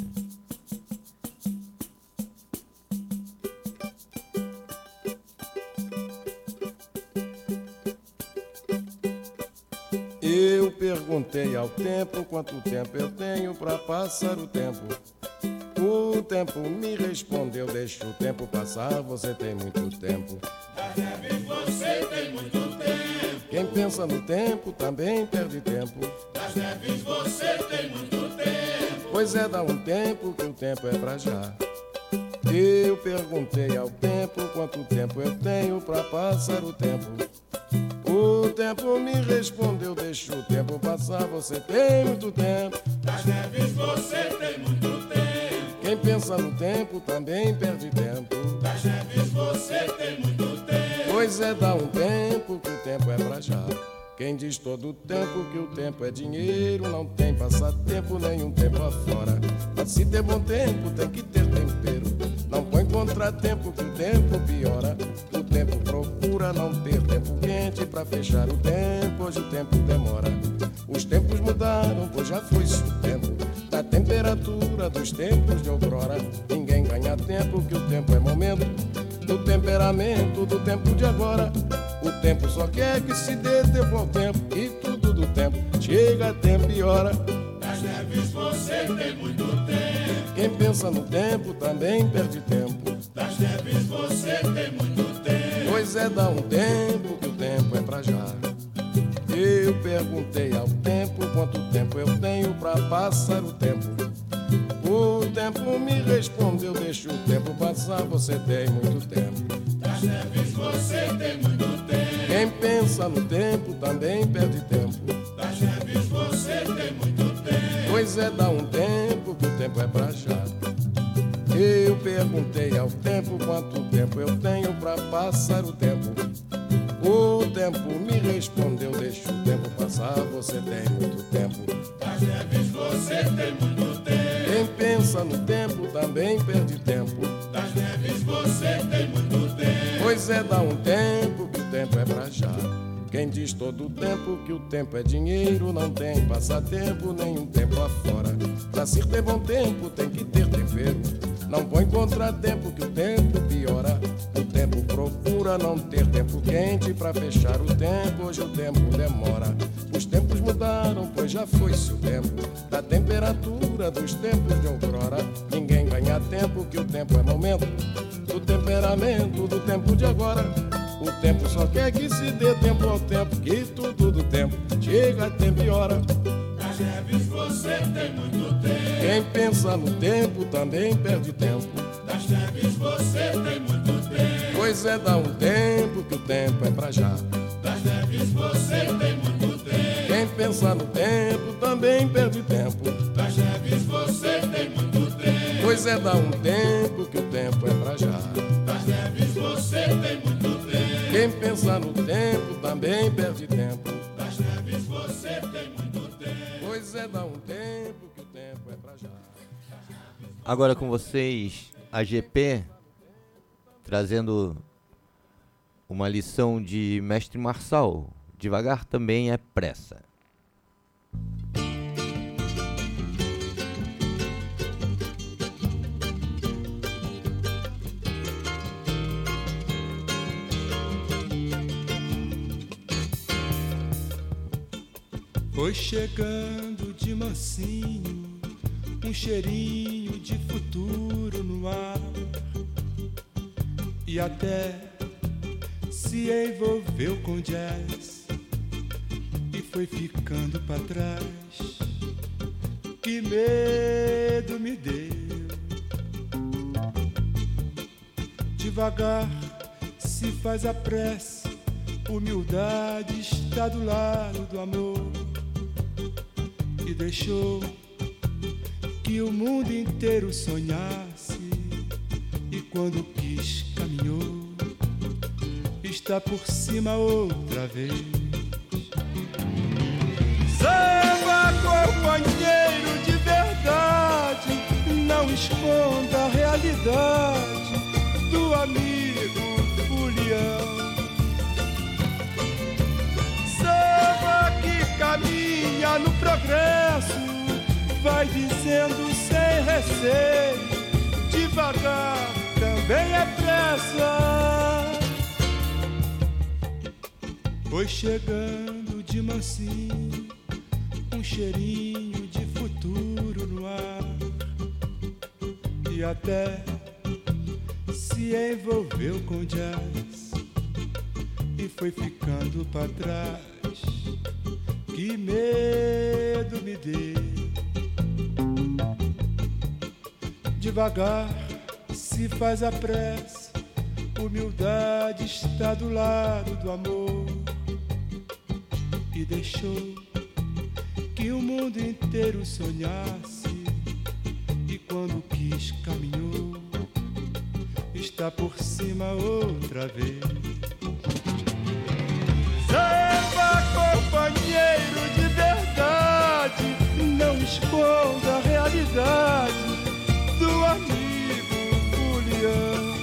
[SPEAKER 16] Eu perguntei ao tempo quanto tempo eu tenho pra passar o tempo. O tempo me respondeu, deixa o tempo passar, você tem muito tempo.
[SPEAKER 17] Das neves você tem muito tempo.
[SPEAKER 16] Quem pensa no tempo também perde tempo.
[SPEAKER 17] Das neves você tem muito tempo.
[SPEAKER 16] Pois é, dá um tempo que o tempo é pra já. Eu perguntei ao tempo quanto tempo eu tenho pra passar o tempo. O tempo me respondeu, deixa o tempo passar, você tem muito tempo.
[SPEAKER 17] Das neves você tem muito tempo.
[SPEAKER 16] Quem pensa no tempo também perde tempo.
[SPEAKER 17] Das neves você tem muito tempo.
[SPEAKER 16] Pois é, dá um tempo que o tempo é pra já. Quem diz todo o tempo que o tempo é dinheiro, não tem passatempo nenhum tempo afora. Pra se ter bom tempo tem que ter tempero. Não põe contratempo que o tempo piora. O tempo procura não ter tempo quente pra fechar o tempo, hoje o tempo demora. Os tempos mudaram, pois já foi-se o tempo da temperatura dos tempos de outrora. Ninguém ganha tempo que o tempo é momento do temperamento do tempo de agora. O tempo só quer que se dê tempo ao tempo e tudo do tempo chega tempo e hora.
[SPEAKER 17] Das neves você tem muito tempo.
[SPEAKER 16] Quem pensa no tempo também perde tempo.
[SPEAKER 17] Das neves você tem muito tempo.
[SPEAKER 16] Pois é, dá um tempo que o tempo é pra já. Eu perguntei ao tempo quanto tempo eu tenho pra passar o tempo. O tempo me respondeu, deixa o tempo passar, você tem muito tempo.
[SPEAKER 17] Das neves você tem muito tempo.
[SPEAKER 16] Quem pensa no tempo também perde tempo.
[SPEAKER 17] Das neves você tem muito tempo.
[SPEAKER 16] Pois é, dá um tempo que o tempo é pra já. Eu perguntei ao tempo quanto tempo eu tenho pra passar o tempo. O tempo me respondeu, deixa o tempo passar, você tem muito tempo.
[SPEAKER 17] Das neves você tem muito tempo.
[SPEAKER 16] Quem pensa no tempo também perde tempo.
[SPEAKER 17] Das neves você tem muito tempo.
[SPEAKER 16] Pois é, dá um tempo que o tempo é pra já. Quem diz todo o tempo que o tempo é dinheiro, não tem passatempo nenhum tempo afora. Pra se ter bom tempo tem que ter tempero. Não põe contratempo que o tempo piora. O tempo procura não ter tempo quente pra fechar o tempo, hoje o tempo demora. Os tempos mudaram, pois já foi-se o tempo da temperatura dos tempos de outrora. Ninguém ganha tempo que o tempo é momento do temperamento do tempo de agora. O tempo só quer que se dê tempo ao tempo, que tudo do tempo chega tempo e hora.
[SPEAKER 17] Das neves você tem muito tempo.
[SPEAKER 16] Quem pensa no tempo também perde tempo.
[SPEAKER 17] Das neves você tem muito tempo.
[SPEAKER 16] Pois é, dá um tempo que o tempo é pra já.
[SPEAKER 17] Das neves você tem muito tempo.
[SPEAKER 16] Quem pensa no tempo também perde tempo.
[SPEAKER 17] Das neves você tem muito tempo.
[SPEAKER 16] Pois é, dá um tempo que o tempo é pra já.
[SPEAKER 17] Das neves você tem muito tempo.
[SPEAKER 16] Quem pensa no tempo também perde tempo.
[SPEAKER 17] Das neves você tem muito tempo.
[SPEAKER 16] Pois é, dá um tempo que o tempo é pra já.
[SPEAKER 1] Agora com vocês, a G P, trazendo uma lição de Mestre Marçal. Devagar também é pressa.
[SPEAKER 15] Foi chegando de mansinho, um cheirinho de futuro no ar, e até se envolveu com jazz, e foi ficando pra trás. Que medo me deu. Devagar se faz a prece, humildade está do lado do amor. E deixou que o mundo inteiro sonhasse, e quando quis caminhou, está por cima outra vez. Samba, companheiro de verdade, não esconda a realidade do amigo Julião. Samba que caminha no progresso, vai dizendo sem receio, devagar também é pressa. Foi chegando de mansinho, um cheirinho de futuro no ar, e até se envolveu com jazz e foi ficando pra trás. Que medo me deu. Devagar se faz a pressa, humildade está do lado do amor. E deixou que o mundo inteiro sonhasse, e quando quis caminhou, está por cima outra vez. Samba, companheiro de verdade, não esconda a realidade do amigo Julião.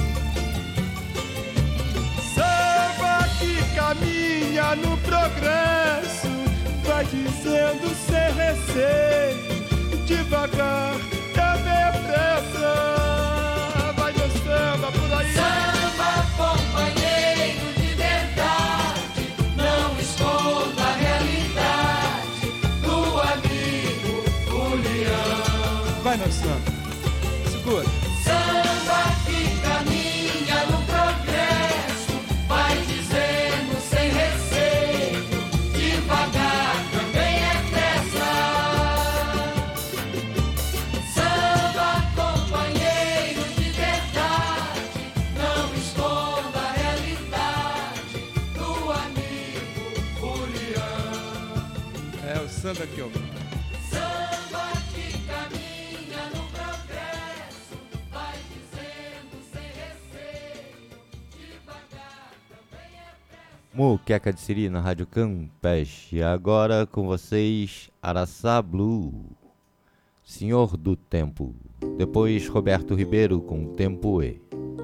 [SPEAKER 15] Samba que caminha no progresso, vai dizendo sem receio, devagar também é pressa. Vai no samba por aí.
[SPEAKER 11] Samba, companheiro de verdade, não esconda a realidade do amigo Julião.
[SPEAKER 15] Vai no samba. Segura.
[SPEAKER 11] Samba que caminha no progresso, vai dizendo sem receio, devagar também é pressa. Samba, companheiro de verdade, não esconda a realidade do amigo Julião.
[SPEAKER 15] É o samba aqui, ó.
[SPEAKER 11] Samba que caminha no progresso, vai dizendo sem receio, devagar também é pressa.
[SPEAKER 1] Muqueca de Siri na Rádio Campeche. Agora com vocês, Araçá Blue, Senhor do Tempo. Depois Roberto Ribeiro com Tempo E.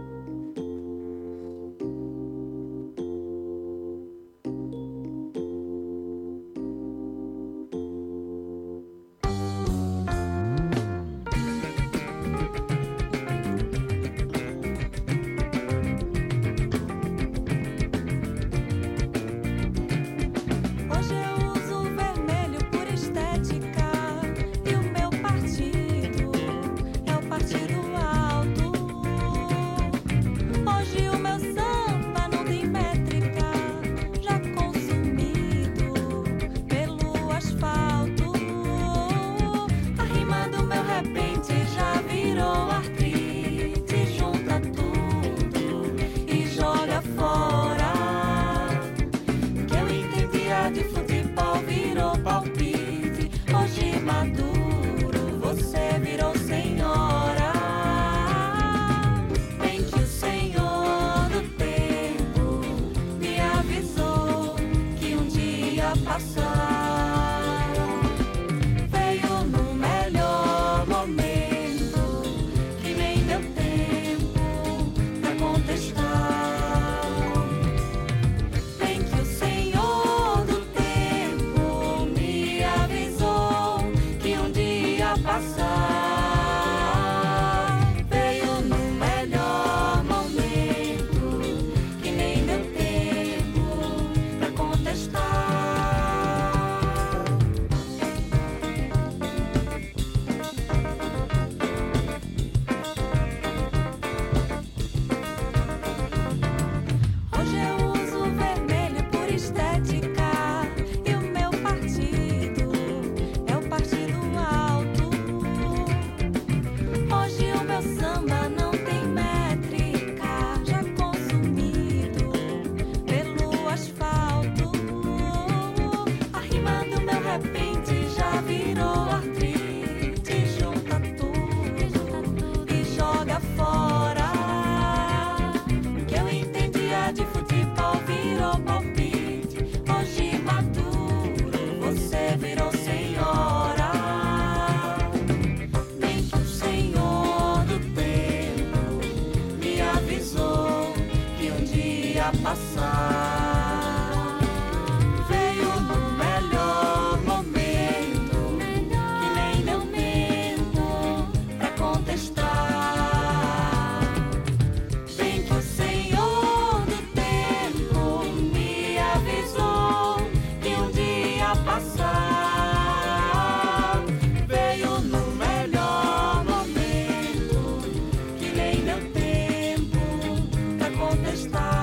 [SPEAKER 7] Hoje eu uso vermelho por estética, e o meu partido é o Partido Alto.
[SPEAKER 18] dia passar. Veio no melhor momento, que nem deu tempo pra contestar. Bem que o Senhor do tempo me avisou que um dia passar. Veio no melhor momento, que nem deu tempo pra contestar.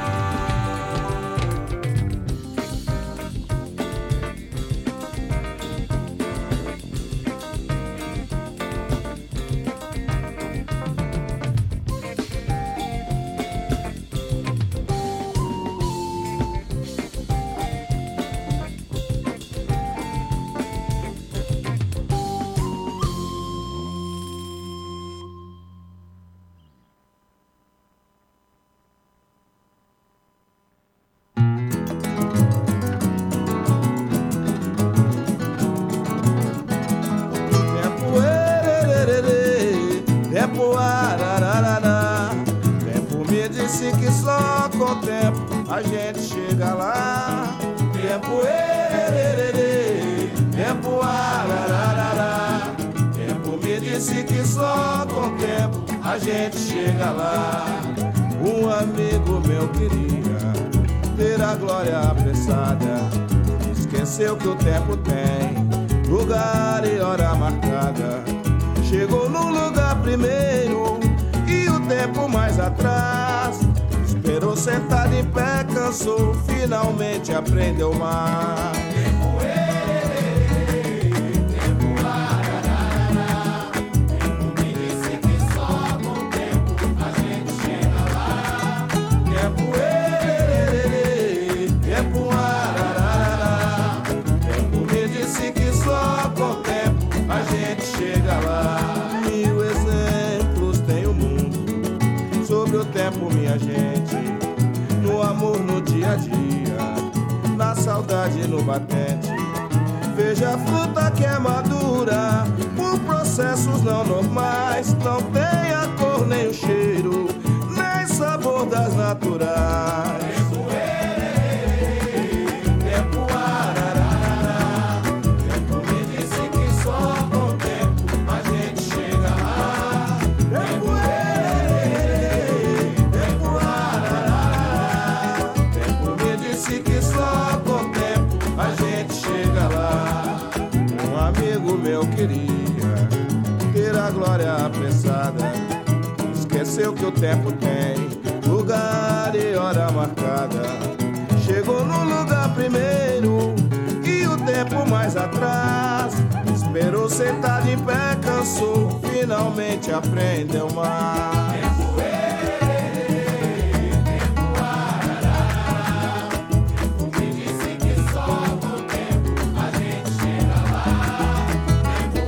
[SPEAKER 15] Tempo erererê, tempo arararará. Tempo me disse que só com o tempo a gente chega lá. Tempo erererê, tempo arararará. Tempo me disse que só com o tempo a gente chega lá. Um amigo meu queria ter a glória apressada. Esqueceu que o tempo tem lugar e hora marcada. Chegou no lugar primeiro e o tempo mais atrás. Esperou sentado em pé, cansou, finalmente aprendeu mais. Tempo ererê, tempo arararará. Tempo me disse que só com o tempo a gente chega lá. Tempo ererê, tempo arararará. Tempo me disse que só com o tempo a gente chega lá. Mil exemplos tem o mundo sobre o tempo, minha gente. No amor, no dia a dia, na saudade, no batente. Veja a fruta que é madura por processos não normais. Não tem a cor, nem o cheiro, nem sabor das naturais. Tempo ererê, tempo arararará. Tempo me disse que só com o tempo a gente chega lá. Tempo ererê, tempo arararará. Tempo me disse que só com o tempo a gente chega lá. Um amigo meu queria ter a glória apressada. Esqueceu que o tempo tem lugar e hora marcada. Chegou no lugar primeiro e o tempo mais atrás. Esperou sentado em pé, cansou, finalmente aprendeu mais. Tempo ererê, tempo arararará. Tempo me disse que só com o tempo a gente chega lá. Tempo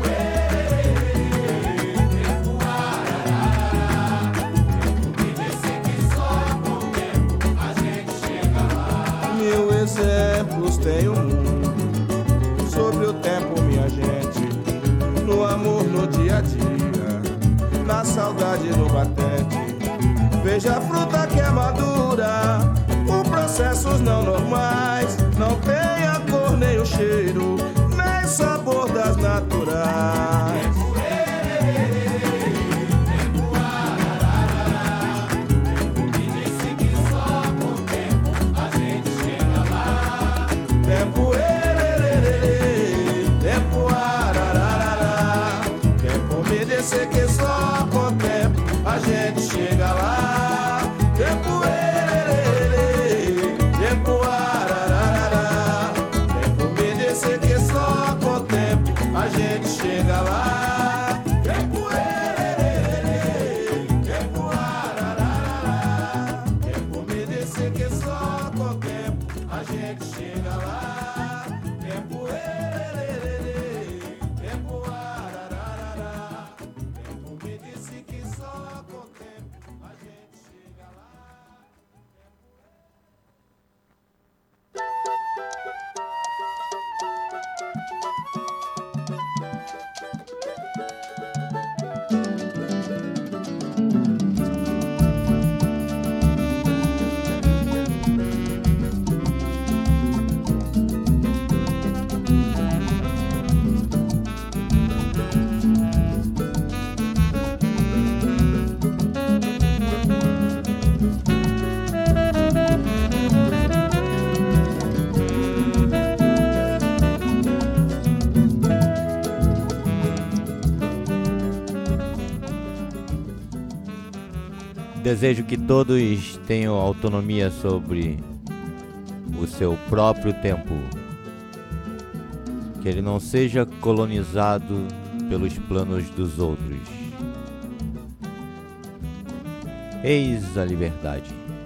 [SPEAKER 15] ererê, tempo arararará. Tempo me disse que só com o tempo a gente chega lá. Mil exemplos tem o mundo sobre o tempo, minha gente. No amor, no dia a dia, na saudade, no batente. Veja a fruta que é madura por processos não normais. Não tem a cor, nem o cheiro, nem sabor das naturais. Tempo ererê, tempo arararará. Tempo me disse que só com o tempo a gente chega lá. Tempo ererê, tempo arararará. Tempo me disse que só com o tempo a gente chega lá. Tempo ererê.
[SPEAKER 1] desejo que todos tenham autonomia sobre o seu próprio tempo. Que ele não seja colonizado pelos planos dos outros. Eis a liberdade.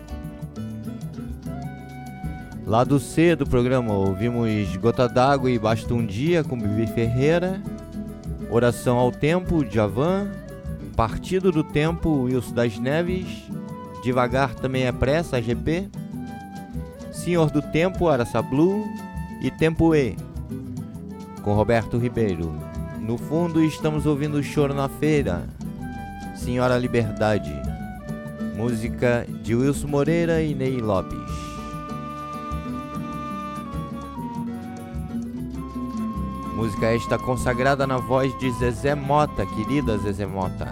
[SPEAKER 1] Lado C do programa, ouvimos Gota d'Água e Basta um Dia com Bibi Ferreira, Oração ao Tempo, Djavan, Partido do Tempo, Wilson das Neves, Devagar Também é Pressa, G P, Senhor do Tempo, Araçá Blue e Tempo E, com Roberto Ribeiro. No fundo estamos ouvindo Choro na Feira, Senhora Liberdade, música de Wilson Moreira e Ney Lopes. Música esta consagrada na voz de Zezé Mota, querida Zezé Mota.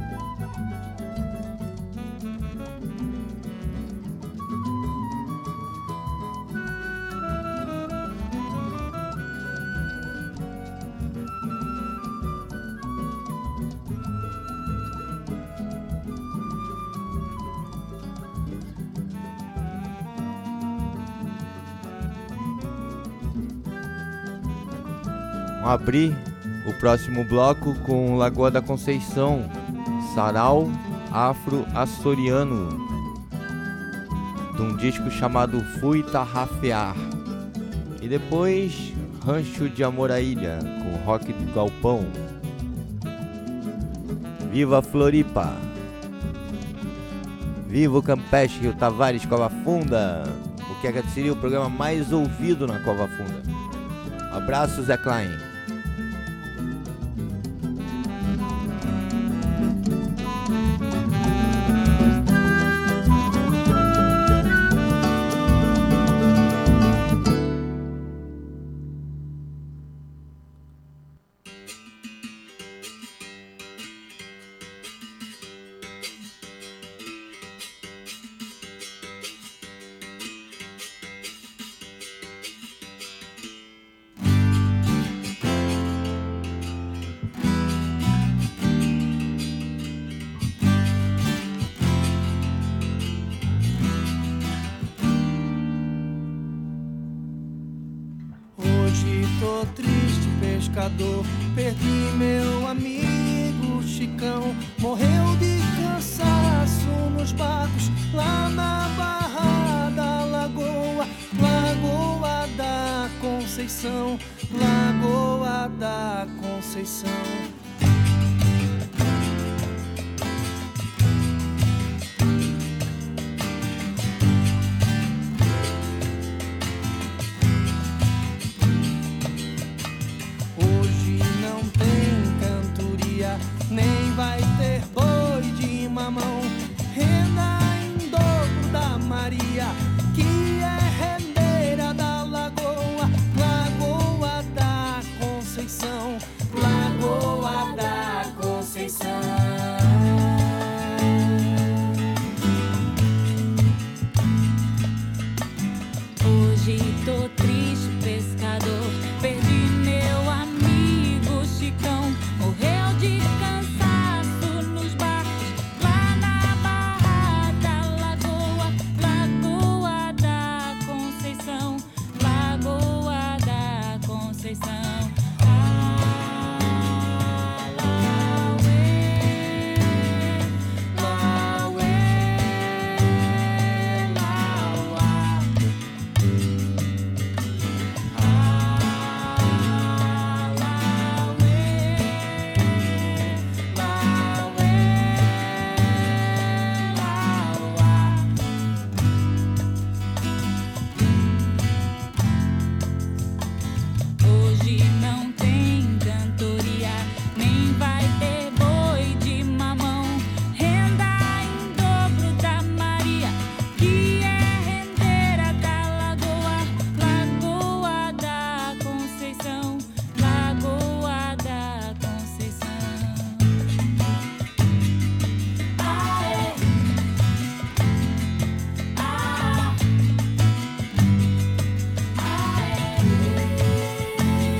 [SPEAKER 1] Vamos abrir o próximo bloco com Lagoa da Conceição, Sarau Afro-Açoriano, de um disco chamado Fui Tarrafear. E depois Rancho de Amor à Ilha, com Rock do Galpão. Viva Floripa! Viva o Campeche, Rio Tavares, Cova Funda! O que é que seria o programa mais ouvido na Cova Funda? Abraço, Zé Klein.
[SPEAKER 15] Perdi meu amigo Chicão, morreu de cansaço nos barcos lá na Barra da Lagoa, Lagoa da Conceição, Lagoa da Conceição. Nem vai ter boi de mamão, renda em dobro da Maria, que é rendeira da Lagoa, Lagoa da Conceição, Lagoa da Conceição.
[SPEAKER 5] Hoje tô triste, pescador, perdi meu amigo Chicão, morreu de cansaço nos barcos lá na Barra da Lagoa, Lagoa da Conceição, Lagoa da Conceição.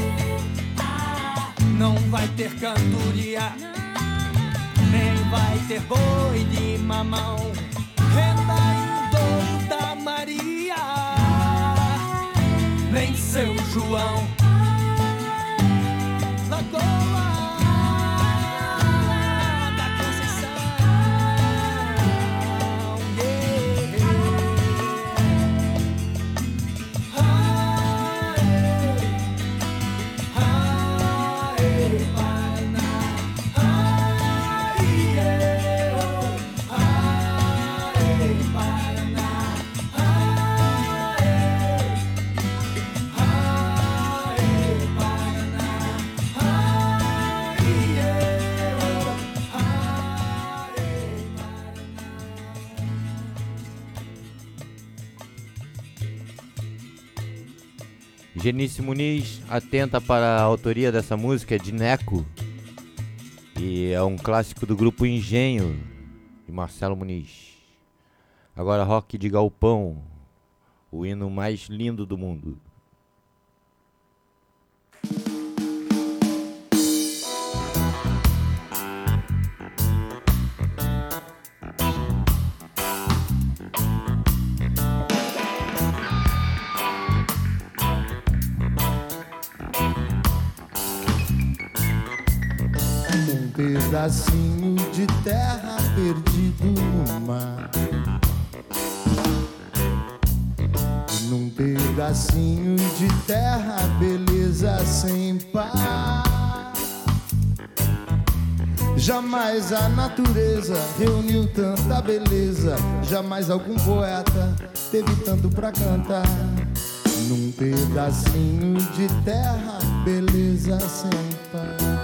[SPEAKER 15] Não vai ter cantoria, nem vai
[SPEAKER 6] ter boi de mamão, renda e o dono da Maria. Vem seu João, Lagoa da Conceição, yeah. Aê, aê, Paraná, aê, oh, aê, Paraná, aê, aê, Paraná,
[SPEAKER 1] Genice Muniz atenta para a autoria dessa música, é de Neco, e é um clássico do grupo Engenho, de Marcelo Muniz. Agora Rock de Galpão, o hino mais lindo do mundo.
[SPEAKER 19] Um pedacinho de terra perdido no mar. Num pedacinho de terra, beleza sem par. Jamais a natureza reuniu tanta beleza, jamais algum poeta teve tanto pra cantar. Num pedacinho de terra, beleza sem par.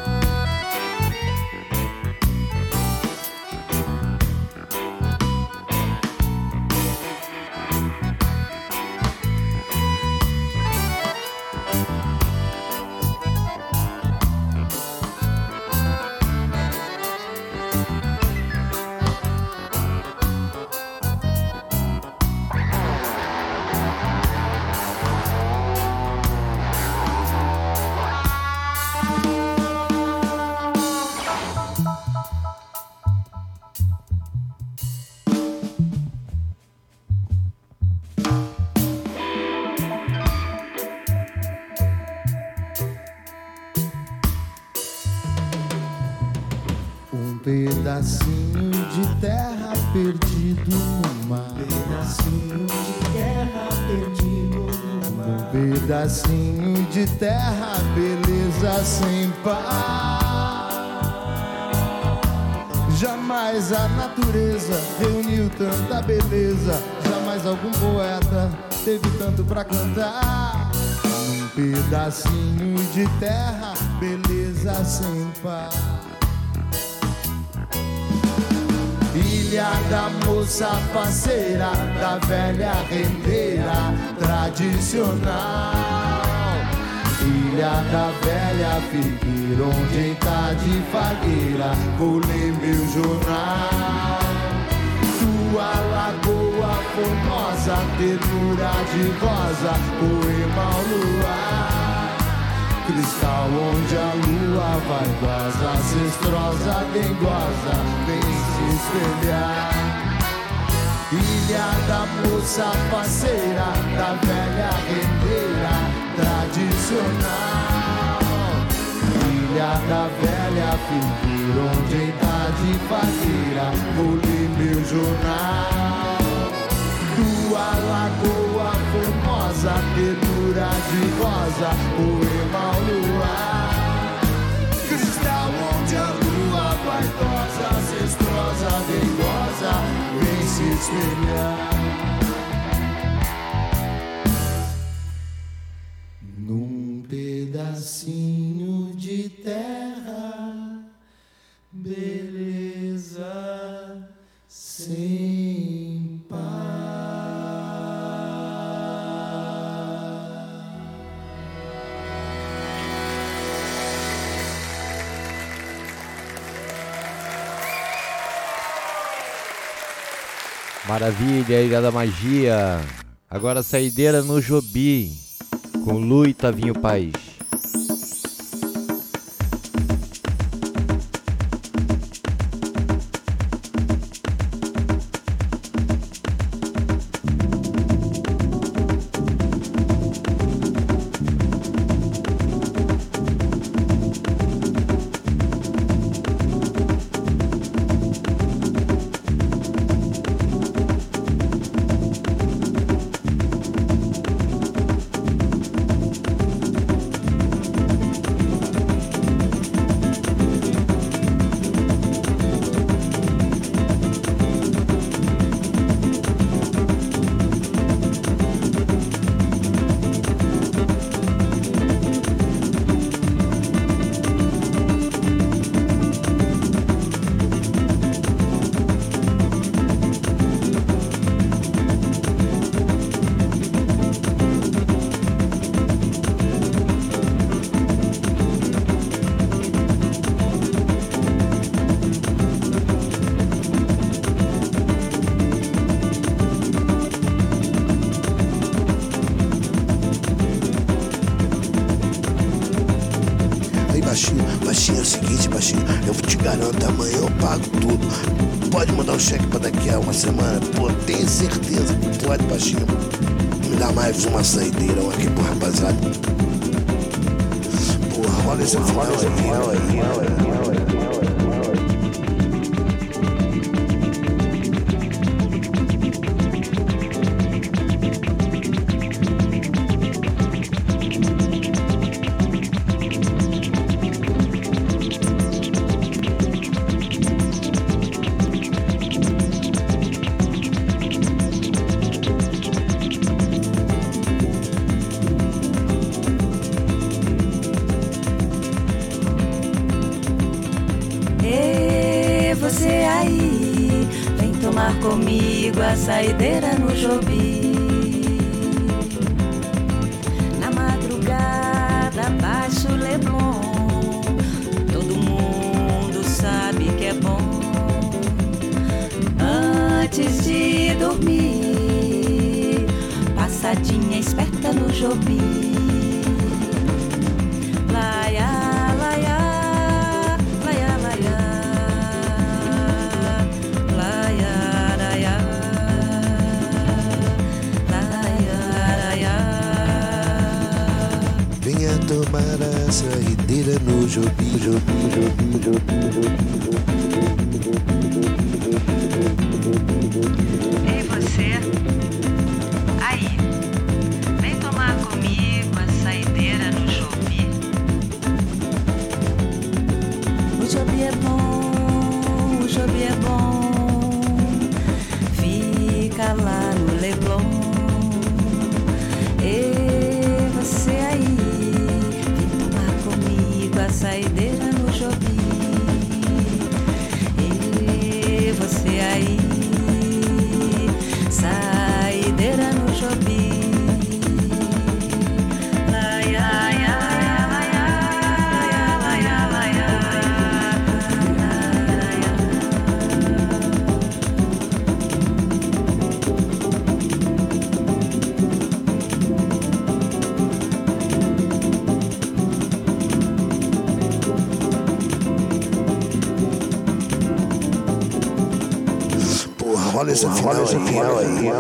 [SPEAKER 19] Pedacinho de terra perdido no mar. Pedacinho de terra perdido no mar. Um pedacinho de terra, beleza sem par. Jamais a natureza reuniu tanta beleza, jamais algum poeta teve tanto pra cantar. Um pedacinho de terra, beleza sem par. Ilha da moça faceira, da velha rendeira tradicional. Ilha da velha figueira, onde tá de fagueira, vou ler meu jornal. Tua lagoa formosa, ternura de rosa, poema ao luar. Cristal onde a lua vaidosa, ancestrosa, dengosa, vem se espelhar. Ilha da moça faceira, da velha rendeira tradicional. Ilha da velha figura, onde tá de fagueira, vou ler meu jornal. Tua lagoa formosa, ternura de rosa, poema ao luar. Cristal onde a lua vaidosa, ancestrosa, dengosa, vem se espelhar. Num pedacinho de terra, beleza sem par.
[SPEAKER 1] Maravilha, Ilha da Magia. Agora saideira no Jobi, com Lu e Tavinho Paz.
[SPEAKER 20] baixinho. Baixinho é o seguinte, baixinho, eu te garanto, amanhã eu pago tudo. Pode mandar o cheque pra daqui a uma semana? Pô, tenho certeza que pode, baixinho. Me dá mais uma saideira aqui pro rapaziada. Porra, rola esse final aí.
[SPEAKER 21] Comigo a saideira no Jobi. Na madrugada baixo o Leblon. Todo mundo sabe que é bom. Antes de dormir, passadinha esperta no Jobi. Laia, laia, laia, laia.
[SPEAKER 20] Tomar a saideira no Jobi, Jobi, Jobi, Jobi, Jobi.
[SPEAKER 21] Ei, você, aí, vem tomar comigo a saideira no Jobi. O Jobi é bom, o Jobi é bom, fica lá no Leblon. Ei, você aí, a saideira no Jobi. E você aí, saideira no Jobi. Laia, laia, laia, laia, laia, laia.
[SPEAKER 20] Rola esse final aí.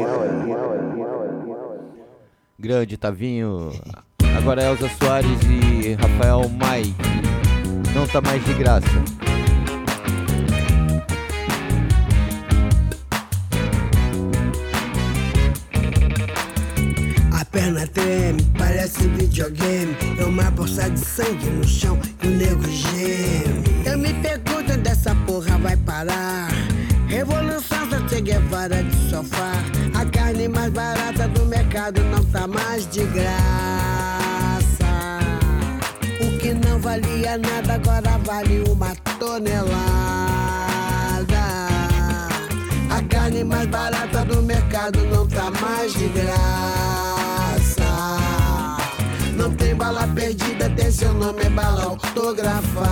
[SPEAKER 1] Grande Tavinho. Agora Elza Soares e Rafael Mike. Não tá mais de graça.
[SPEAKER 22] A perna treme, parece videogame. É uma poça de sangue no chão e o nego geme. Eu me pergunto onde essa porra vai parar. Revolução da Che Guevara de sofá. A carne mais barata do mercado não tá mais de graça. O que não valia nada agora vale uma tonelada. A carne mais barata do mercado não tá mais de graça. Não tem bala perdida, tem seu nome, é bala autografada.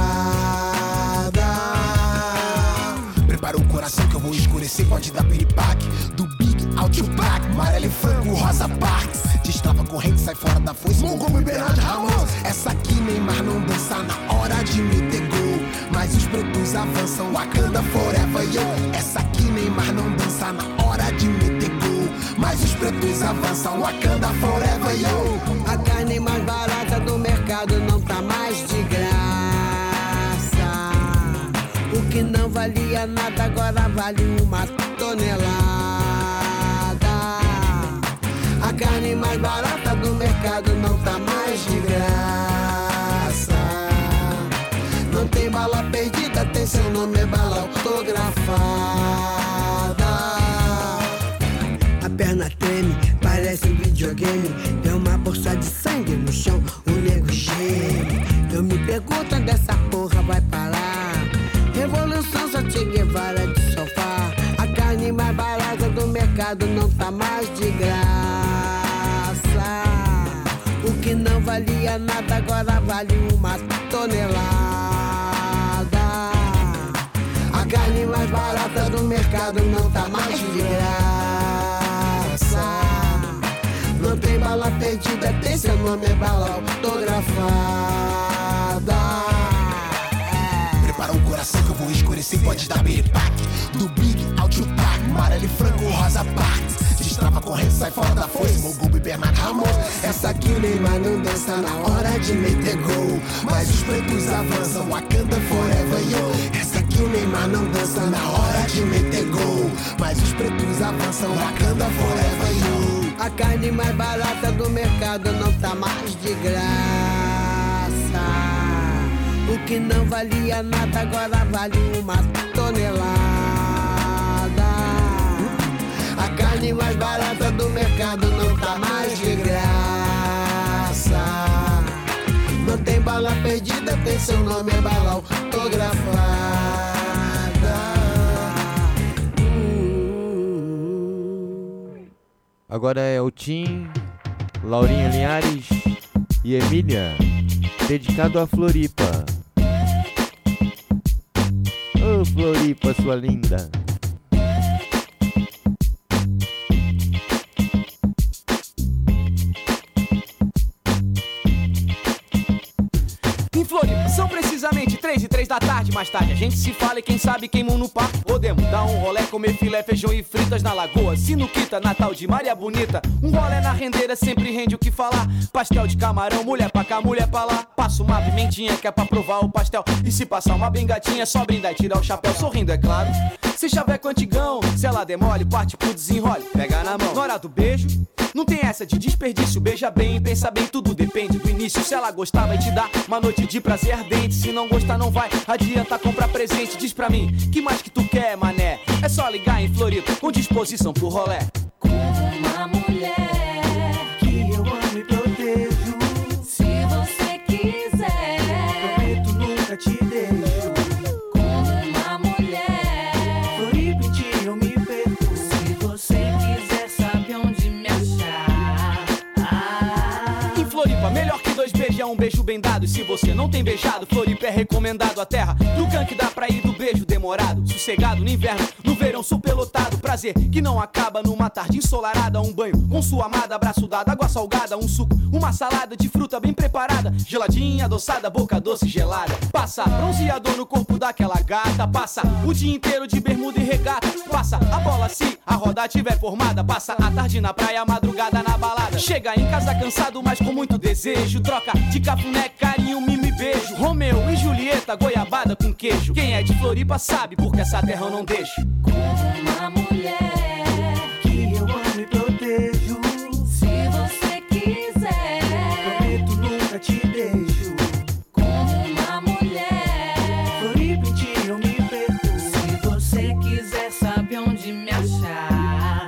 [SPEAKER 23] Prepara o coração que eu vou escurecer, pode dar piripaque. Do Big ao Tupac, Amarelo e Franco, Rosa Parks. Destrava corrente, sai fora da foice, como e Bernard Ramos. Essa aqui Neymar não dança na hora de meter gol. Mas os pretos avançam, Wakanda forever, yo. Essa aqui Neymar não dança na hora de meter gol. Mas os pretos avançam, Wakanda forever, yo.
[SPEAKER 22] A carne mais barata do mercado não tá mais de graça. O que não valia nada agora vale uma tonelada. A carne mais barata do mercado não tá mais de graça. Não tem bala perdida, tem seu nome, é bala autografada. A perna treme, parece um videogame. Tem uma bolsa de sangue no chão, o nego geme. Eu me pergunto onde essa porra vai parar. Revolução só Che Guevara de sofá. A carne mais barata do mercado não tá mais de graça. O que não valia nada agora vale uma tonelada. A carne mais barata do mercado não tá mais de graça. Não tem bala perdida, tem seu nome, é bala autografada.
[SPEAKER 23] vou escurecer, pode dar piripaque. Do Big ao Tupac, Amarelo e Franco, Rosa Parks. Destrava correndo, sai fora da foice, Mogul e Bernardo Ramos. Essa aqui o Neymar não dança na hora de meter gol, mas os pretos avançam, Wakanda forever, yo. Essa aqui o Neymar não dança na hora de meter gol, mas os pretos avançam, Wakanda forever, yo.
[SPEAKER 22] A carne mais barata do mercado não tá mais de graça. O que não valia nada agora vale uma tonelada. A carne mais barata do mercado não tá mais de graça. Não tem bala perdida, tem seu nome, é bala autografada.
[SPEAKER 1] Agora é o Tim, Laurinho Linhares e Emília, dedicado a Floripa. Ô, oh, Floripa, sua linda.
[SPEAKER 2] Em Floripa, são precisamente três e três da tarde. Mais tarde a gente se fala e quem sabe queimam no parque. Podemos dar um rolê, comer filé, feijão e fritas na lagoa. Sinuquita, Natal de Maria Bonita. Um rolê na rendeira sempre rende o que falar. Pastel de camarão, mulher pra cá, mulher pra lá. Passa uma pimentinha que é pra provar o pastel. E se passar uma bem gatinha, só brindar e tirar o chapéu. Sorrindo, é claro. Se chaveco antigão, se ela demole, parte pro desenrole. Pega na mão. Na hora do beijo, não tem essa de desperdício. Beija bem, pensa bem, tudo depende do início. Se ela gostar, vai te dar uma noite de prazer ardente. Se não gostar, não vai adianta comprar presente. Diz pra mim, que mais que tu quer, mané? É só ligar em Floripa, com disposição pro rolê.
[SPEAKER 18] Como uma mulher que eu amo e protejo. Se você quiser, prometo nunca te deixo. Como uma mulher, Floripa em ti eu me perco. Se você quiser, sabe onde me achar. Ah.
[SPEAKER 2] Em Floripa, melhor que dois beijos é um beijo bem dado. E se você não tem beijado, Floripa é recomendado. A terra do canque dá pra ir do beijo demorado. Sossegado no inverno, no verão superlotado. Prazer que não acaba numa tarde ensolarada. Um banho com sua amada, abraço dado, água salgada. Um suco, uma salada de fruta bem preparada. Geladinha, adoçada, boca doce gelada. Passa bronzeador no corpo daquela gata. Passa o dia inteiro de bermuda e regata. Passa a bola se a roda tiver formada. Passa a tarde na praia, a madrugada na balada. Chega em casa cansado, mas com muito desejo. Troca de cafuné, carinho, mimo e beijo. Romeu e Julieta, goiabada com queijo. Quem é de Floripa sabe, porque essa terra eu não deixo.
[SPEAKER 18] Como uma mulher que eu amo e protejo. Se você quiser, prometo nunca te deixo. Como uma mulher, Floripa em ti eu me perco. Se você quiser, sabe onde me achar.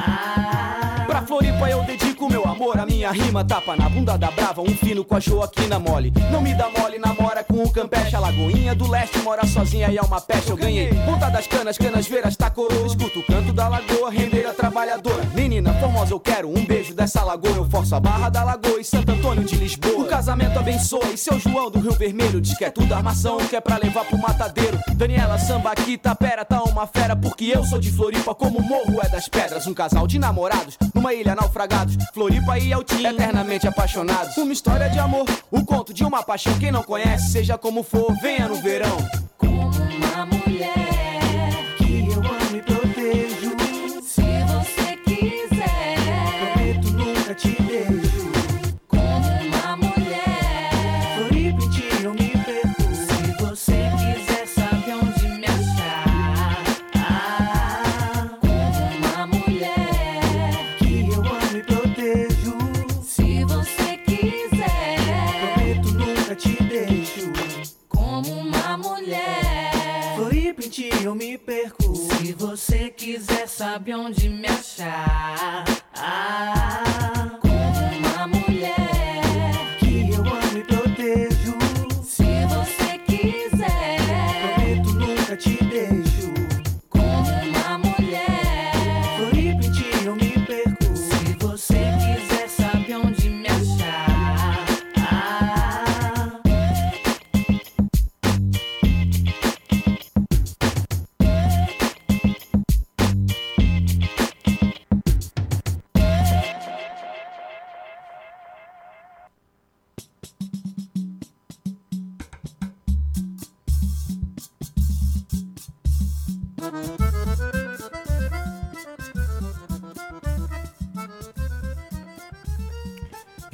[SPEAKER 18] Ah.
[SPEAKER 2] Pra Floripa eu dedico meu amor, a minha rima. Tapa na bunda da brava, um fino com a Joaquina mole. Não me dá mole, namora com o Campeche. A Lagoinha do Leste mora sozinha e é uma peste. Eu ganhei ponta das canas, canas veiras, tá coroa. Escuto o canto da lagoa, rendeira trabalhadora. Menina formosa, eu quero um beijo dessa lagoa. Eu forço a Barra da Lagoa e Santo Antônio de Lisboa. O casamento abençoa e seu João do Rio Vermelho diz que é tudo armação, que é pra levar pro matadeiro. Daniela samba aqui, Tapera tá uma fera, porque eu sou de Floripa como o morro é das pedras. Um casal de namorados numa ilha naufragados. Floripa e Altim, eternamente apaixonados. Uma história de amor, o conto de uma paixão. Quem não conhece, seja como for, venha no verão.
[SPEAKER 18] Como uma mulher que eu amo e protejo. Se você quiser, prometo nunca te deixo. Como uma mulher, Floripa em ti eu me perco. Se você quiser, sabe onde me achar. Ah. Como uma mulher que eu amo e protejo. Se você quiser, prometo nunca te deixo. Como uma mulher, Floripa em ti eu me perco. Se você quiser, sabe onde me achar. Ah. Como uma mulher que eu amo e protejo. Se você quiser, prometo nunca te deixo. Como uma mulher, Floripa em ti eu me perco. Se você quiser, sabe onde me achar. Ah.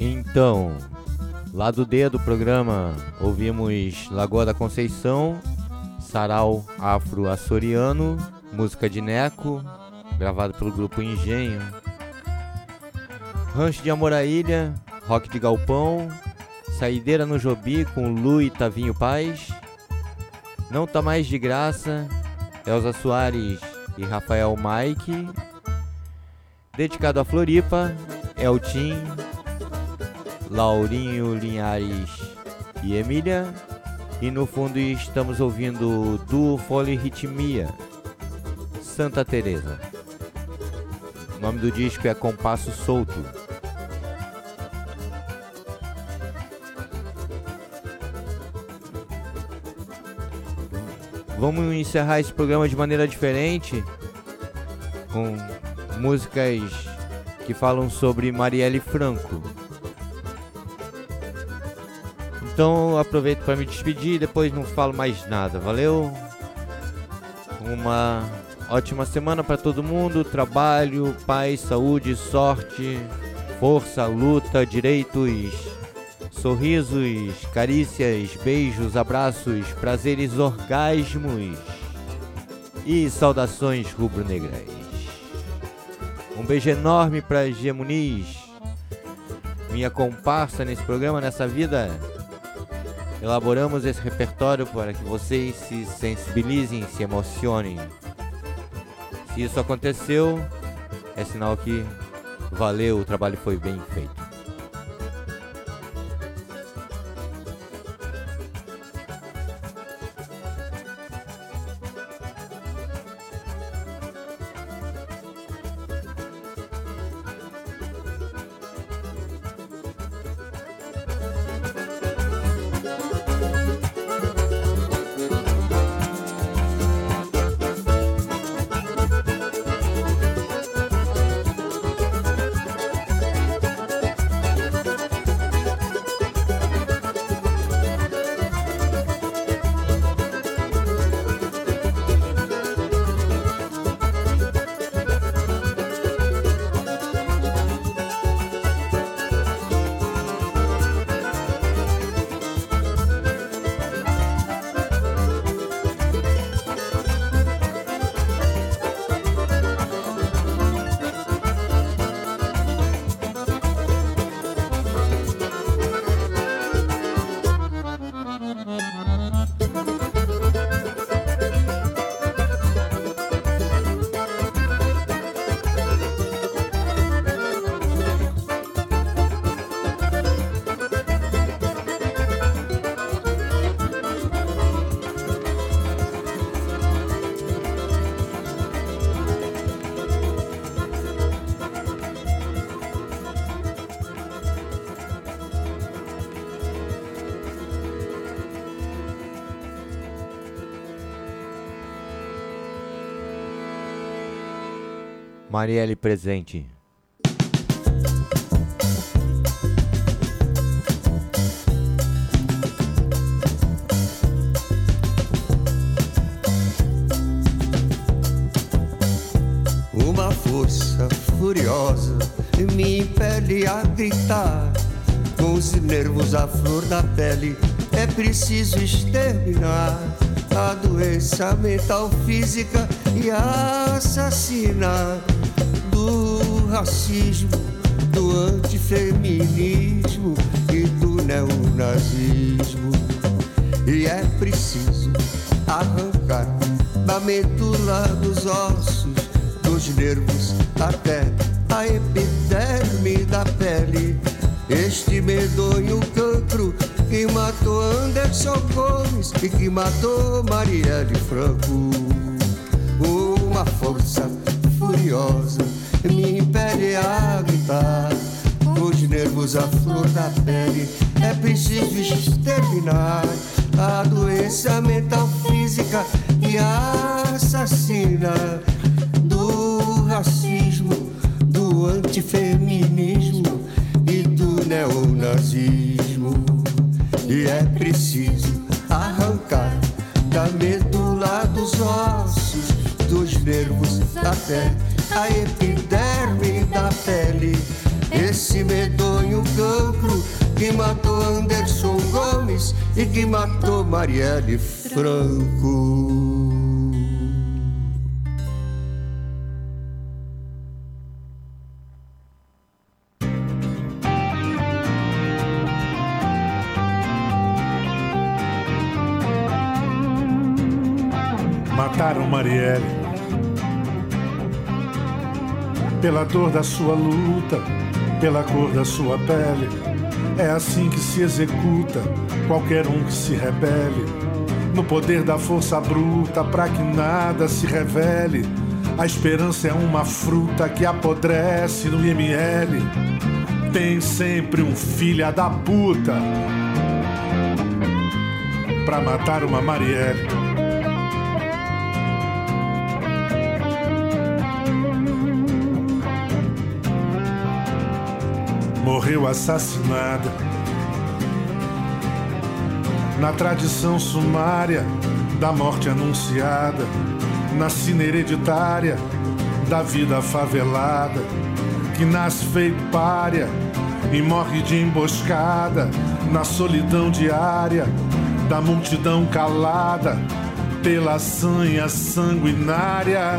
[SPEAKER 1] Então, lado D do programa, ouvimos Lagoa da Conceição, Sarau Afro-Açoriano, música de Neco, gravado pelo grupo Engenho. Rancho de Amor à Ilha, Rock de Galpão, Saideira no Jobi com Lu e Tavinho Paz, Não Tá Mais de Graça, Elza Soares e Rafael Mike, dedicado a Floripa, Eltim, Laurinho Linhares e Emília. E no fundo estamos ouvindo Duo Polirritmia, Santa Teresa. O nome do disco é Compasso Solto. Vamos encerrar esse programa de maneira diferente, com músicas que falam sobre Marielle Franco. Então aproveito para me despedir e depois não falo mais nada. Valeu? Uma ótima semana para todo mundo. Trabalho, paz, saúde, sorte, força, luta, direitos, sorrisos, carícias, beijos, abraços, prazeres, orgasmos e saudações rubro-negras. Um beijo enorme para G Muniz, minha comparsa nesse programa, nessa vida. Elaboramos esse repertório para que vocês se sensibilizem, se emocionem. Se isso aconteceu, é sinal que valeu, o trabalho foi bem feito. Marielle presente.
[SPEAKER 3] Uma força furiosa me impele a gritar, com os nervos à flor da pele. É preciso exterminar a doença mental, física e assassina do racismo, do antifeminismo e do neonazismo. E é preciso arrancar da medula dos ossos, dos nervos até a epiderme da pele, este medonho cancro que matou Anderson Gomes e que matou Marielle Franco. Uma força furiosa me impele a gritar, os nervos à flor da pele. É preciso exterminar a doença mental, física e assassina do racismo, do antifeminismo e do neonazismo. E é preciso arrancar da medula dos ossos, dos nervos até a epiderme da pele, esse medonho cancro e que matou Marielle Franco.
[SPEAKER 8] Mataram Marielle pela dor da sua luta, pela cor da sua pele. É assim que se executa qualquer um que se rebele, no poder da força bruta, pra que nada se revele. A esperança é uma fruta que apodrece no I M L. Tem sempre um filha da puta pra matar uma Marielle. Morreu assassinada na tradição sumária da morte anunciada, na sina hereditária da vida favelada, que nasce feito pária e morre de emboscada, na solidão diária da multidão calada pela sanha sanguinária,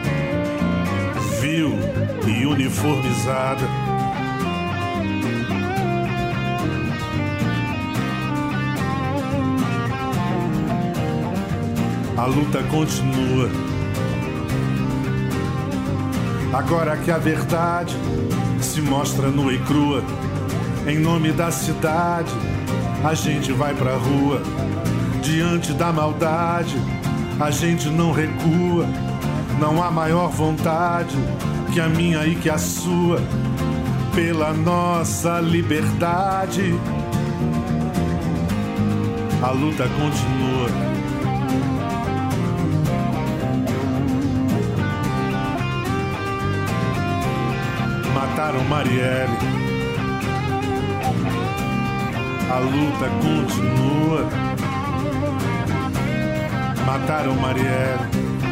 [SPEAKER 8] vil e uniformizada. A luta continua. Agora que a verdade se mostra nua e crua, em nome da cidade, a gente vai pra rua. Diante da maldade, a gente não recua. Não há maior vontade que a minha e que a sua, pela nossa liberdade. A luta continua. Mataram Marielle, a luta continua. Mataram Marielle,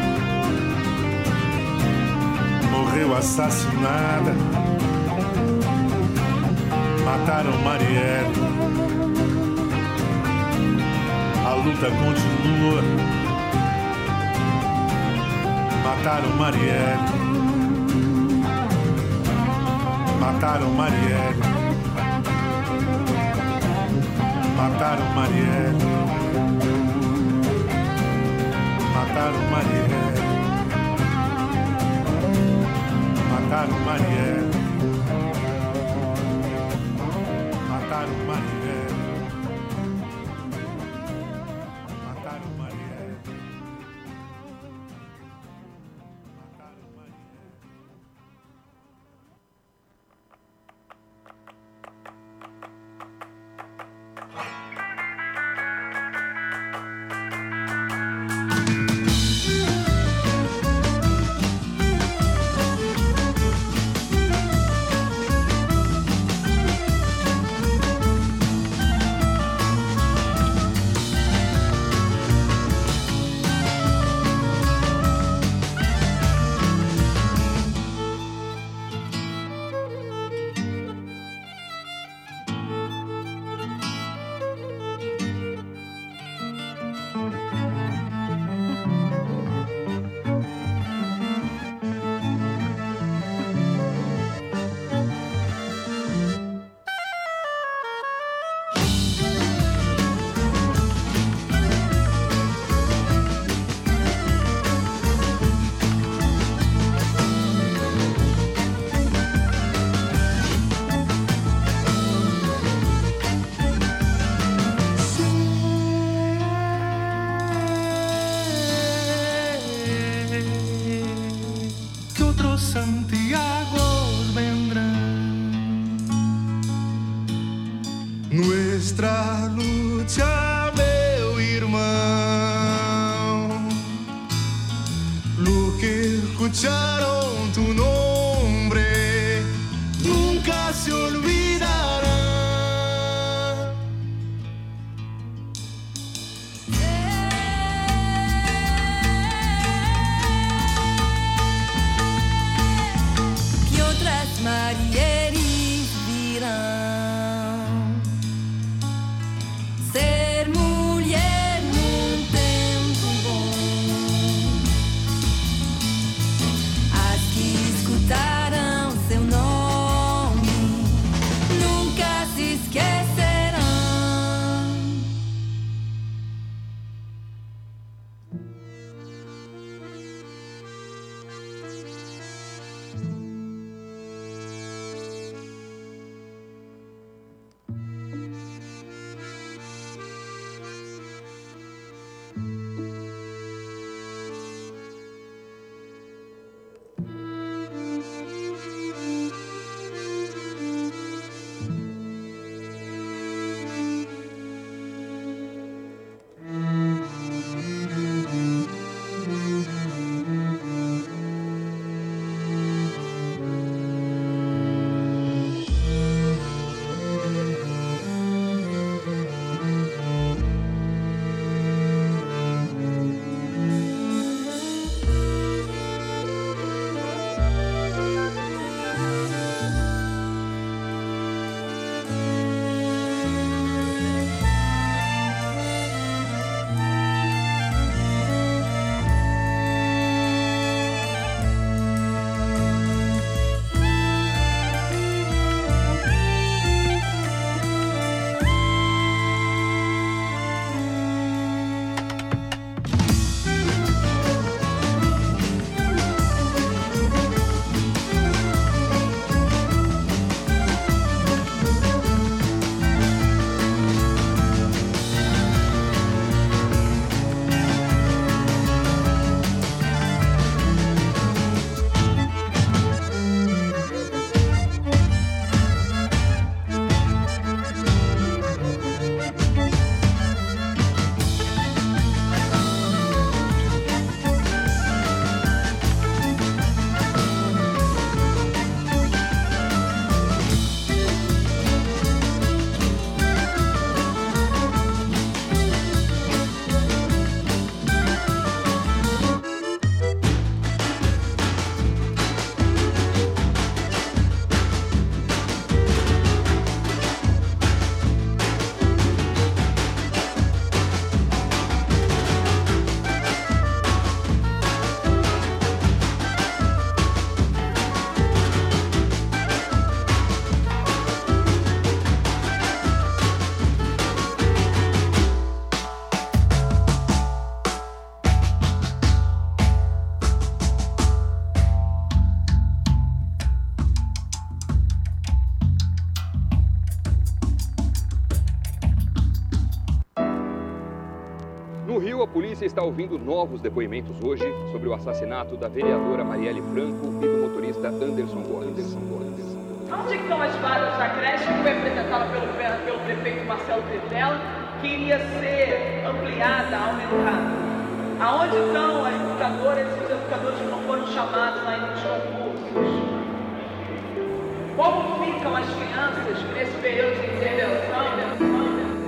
[SPEAKER 8] morreu assassinada. Mataram Marielle, a luta continua. Mataram Marielle. Mataram Marielle. Mataram Marielle. Mataram Marielle. Mataram Marielle. Mataram Marielle. Mataram Marielle.
[SPEAKER 9] Santiagos vendrán. Nuestra lucha, meu irmão, lo que escucharon tu nombre nunca se olvidará.
[SPEAKER 7] Que outras Marielles virão ser mulheres.
[SPEAKER 4] Brasil, a polícia está ouvindo novos depoimentos hoje sobre o assassinato da vereadora Marielle Franco e do motorista Anderson Gomes.
[SPEAKER 14] Onde estão as vagas da creche que foi apresentada pelo, pelo prefeito Marcelo Crivella, que iria ser ampliada, aumentada? Aonde estão as educadoras e os educadores que não foram chamados ainda nos concursos? Como ficam as crianças nesse período de intervenção?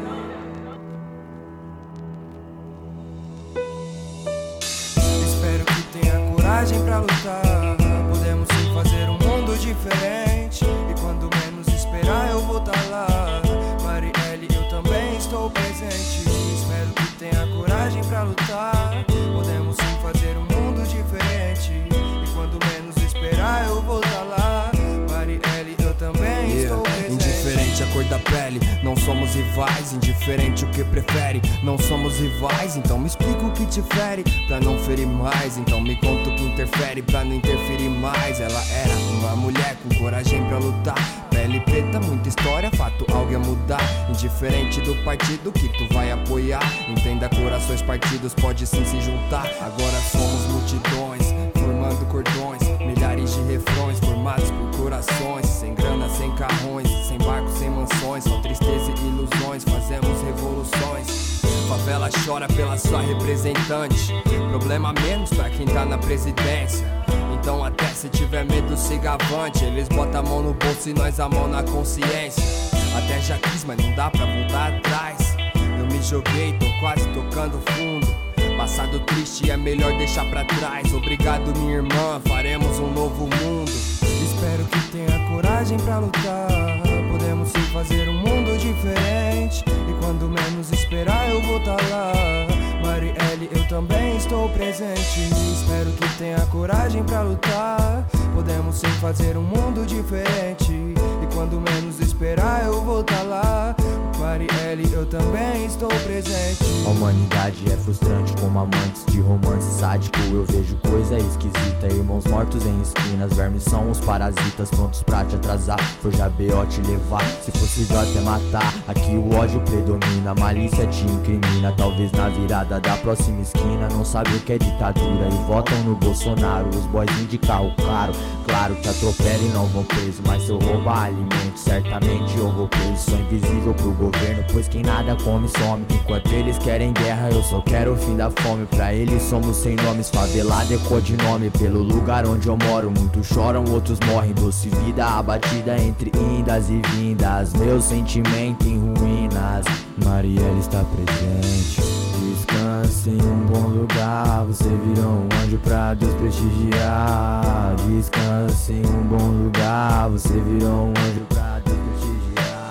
[SPEAKER 10] Espero que tenha coragem pra lutar. Podemos sim fazer um mundo diferente. E quando menos esperar eu vou estar lá. Marielle, eu também estou presente. Espero que tenha coragem pra lutar. Podemos sim fazer um mundo diferente. E quando menos esperar eu vou estar lá. Marielle, eu também yeah. estou presente.
[SPEAKER 12] Indiferente a cor da pele, não somos rivais. Indiferente o que prefere, não somos rivais. Então me explica o que te fere, pra não ferir mais. Então me conta o que interfere, pra não interferir mais. Ela era uma mulher com coragem pra lutar. Pele preta, muita história, fato, algo ia mudar. Indiferente do partido que tu vai apoiar. Entenda, corações partidos pode sim se juntar. Agora somos multidões, formando cordões. Milhares de refrões formados por corações. Sem grana, sem carrões, sem barcos, sem mansões. Só tristeza e ilusões, fazemos revoluções. Favela chora pela sua representante. Problema menos pra quem tá na presidência. Então até se tiver medo, siga avante. Eles botam a mão no bolso e nós a mão na consciência. Até já quis, mas não dá pra voltar atrás. Eu me joguei, tô quase tocando fundo. Passado triste é melhor deixar pra trás. Obrigado minha irmã, faremos um novo mundo.
[SPEAKER 10] Espero que tenha coragem pra lutar. Podemos sim fazer um mundo diferente. E quando menos esperar eu vou estar lá. Marielle, eu também estou presente. Espero que tenha coragem pra lutar. Podemos sim fazer um mundo diferente. E quando menos esperar eu vou estar lá. Marielle, eu também estou presente.
[SPEAKER 13] A humanidade é frustrante como amantes de romance sádico. Eu vejo coisa esquisita, irmãos mortos em esquinas. Vermes são os parasitas prontos pra te atrasar. Forjar B O te levar, se possível até matar. Aqui o ódio predomina, a malícia te incrimina. Talvez na virada da próxima esquina não sabe o que é ditadura e votam no Bolsonaro. Os boys de carro caro, claro que atropelam e não vão preso. Mas se eu roubar alimento, certamente eu vou preso. Sou invisível pro governo, pois quem nada come some. Enquanto eles querem guerra, eu só quero o fim da fome. Pra eles somos sem nomes, favelado é codinome. Pelo lugar onde eu moro, muitos choram, outros morrem. Doce vida abatida entre indas e vindas. Meu sentimento em ruínas. Marielle está presente. Descanse em um bom lugar. Você virou um anjo pra Deus prestigiar. Descanse em um bom lugar. Você virou um anjo pra Deus prestigiar.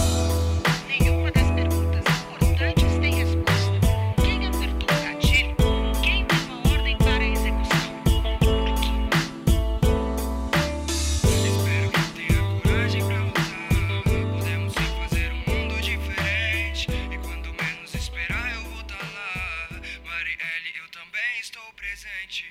[SPEAKER 18] Nenhuma das perguntas importantes tem resposta. Quem apertou o gatilho? Quem deu a ordem para a execução?
[SPEAKER 10] Espero que tenha coragem pra lutar. Podemos sim fazer um mundo diferente. E quando menos esperar eu vou estar lá. Marielle, eu também estou presente.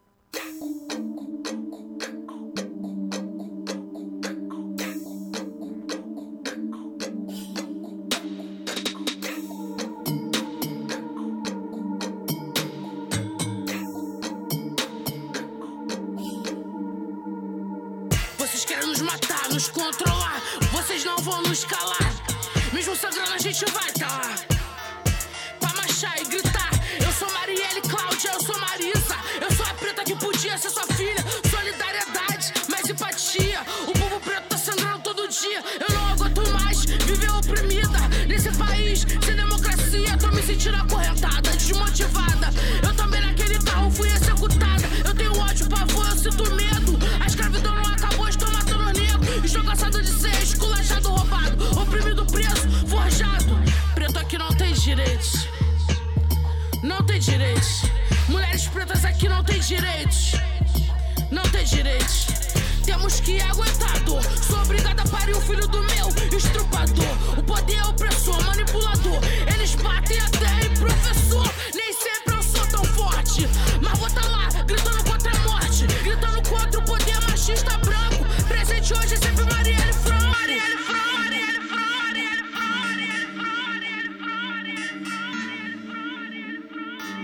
[SPEAKER 24] Vocês querem nos matar, nos controlar. Vocês não vão nos calar. Mesmo sangrando a gente vai tá lá. Pra marchar e gritar. Eu sou Marielle Cláudia, eu sou Marisa. Eu sou a preta que podia ser sua filha. Solidariedade, mais empatia. O povo preto tá sangrando todo dia. Eu não aguento mais viver oprimida nesse país sem democracia. Tô me sentindo acorrentada, desmotivada. Eu também naquele carro fui executada. Eu tenho ódio, pavor, eu sinto medo. A escravidão não acabou, estou matando negro. Estou cansado de ser esculachado, roubado, oprimido, preso, forjado. Preto aqui não tem direitos. Não tem direitos. Mulheres pretas aqui não tem direitos. Não tem direitos. Temos que aguentar a dor. Sou obrigada a parir o filho do meu estrupador. O poder é opressor, manipulador. Eles batem até em professor. Nem sempre eu sou tão forte, mas vou tá lá, gritando contra a morte. Gritando contra o poder machista branco. Presente hoje é sempre Marielle Franco. Marielle Franco, Marielle Franco, Marielle Franco, Marielle Franco, Marielle Franco.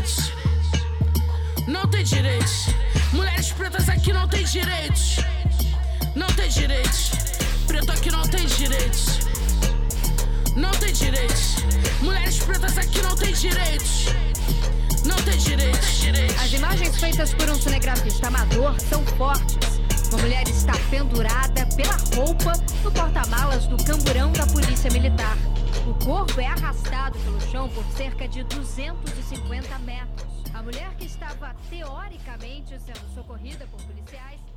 [SPEAKER 24] direitos. Não tem direitos. Mulheres pretas aqui não tem direitos. Não tem direitos. Preto aqui não tem direitos. Não tem direitos. Mulheres pretas aqui não tem direitos. Não tem direitos.
[SPEAKER 5] As imagens feitas por um cinegrafista amador são fortes. Uma mulher está pendurada pela roupa no porta-malas do camburão da Polícia Militar. O corpo é arrastado pelo chão por cerca de duzentos e cinquenta metros. A mulher, que estava teoricamente sendo socorrida por policiais,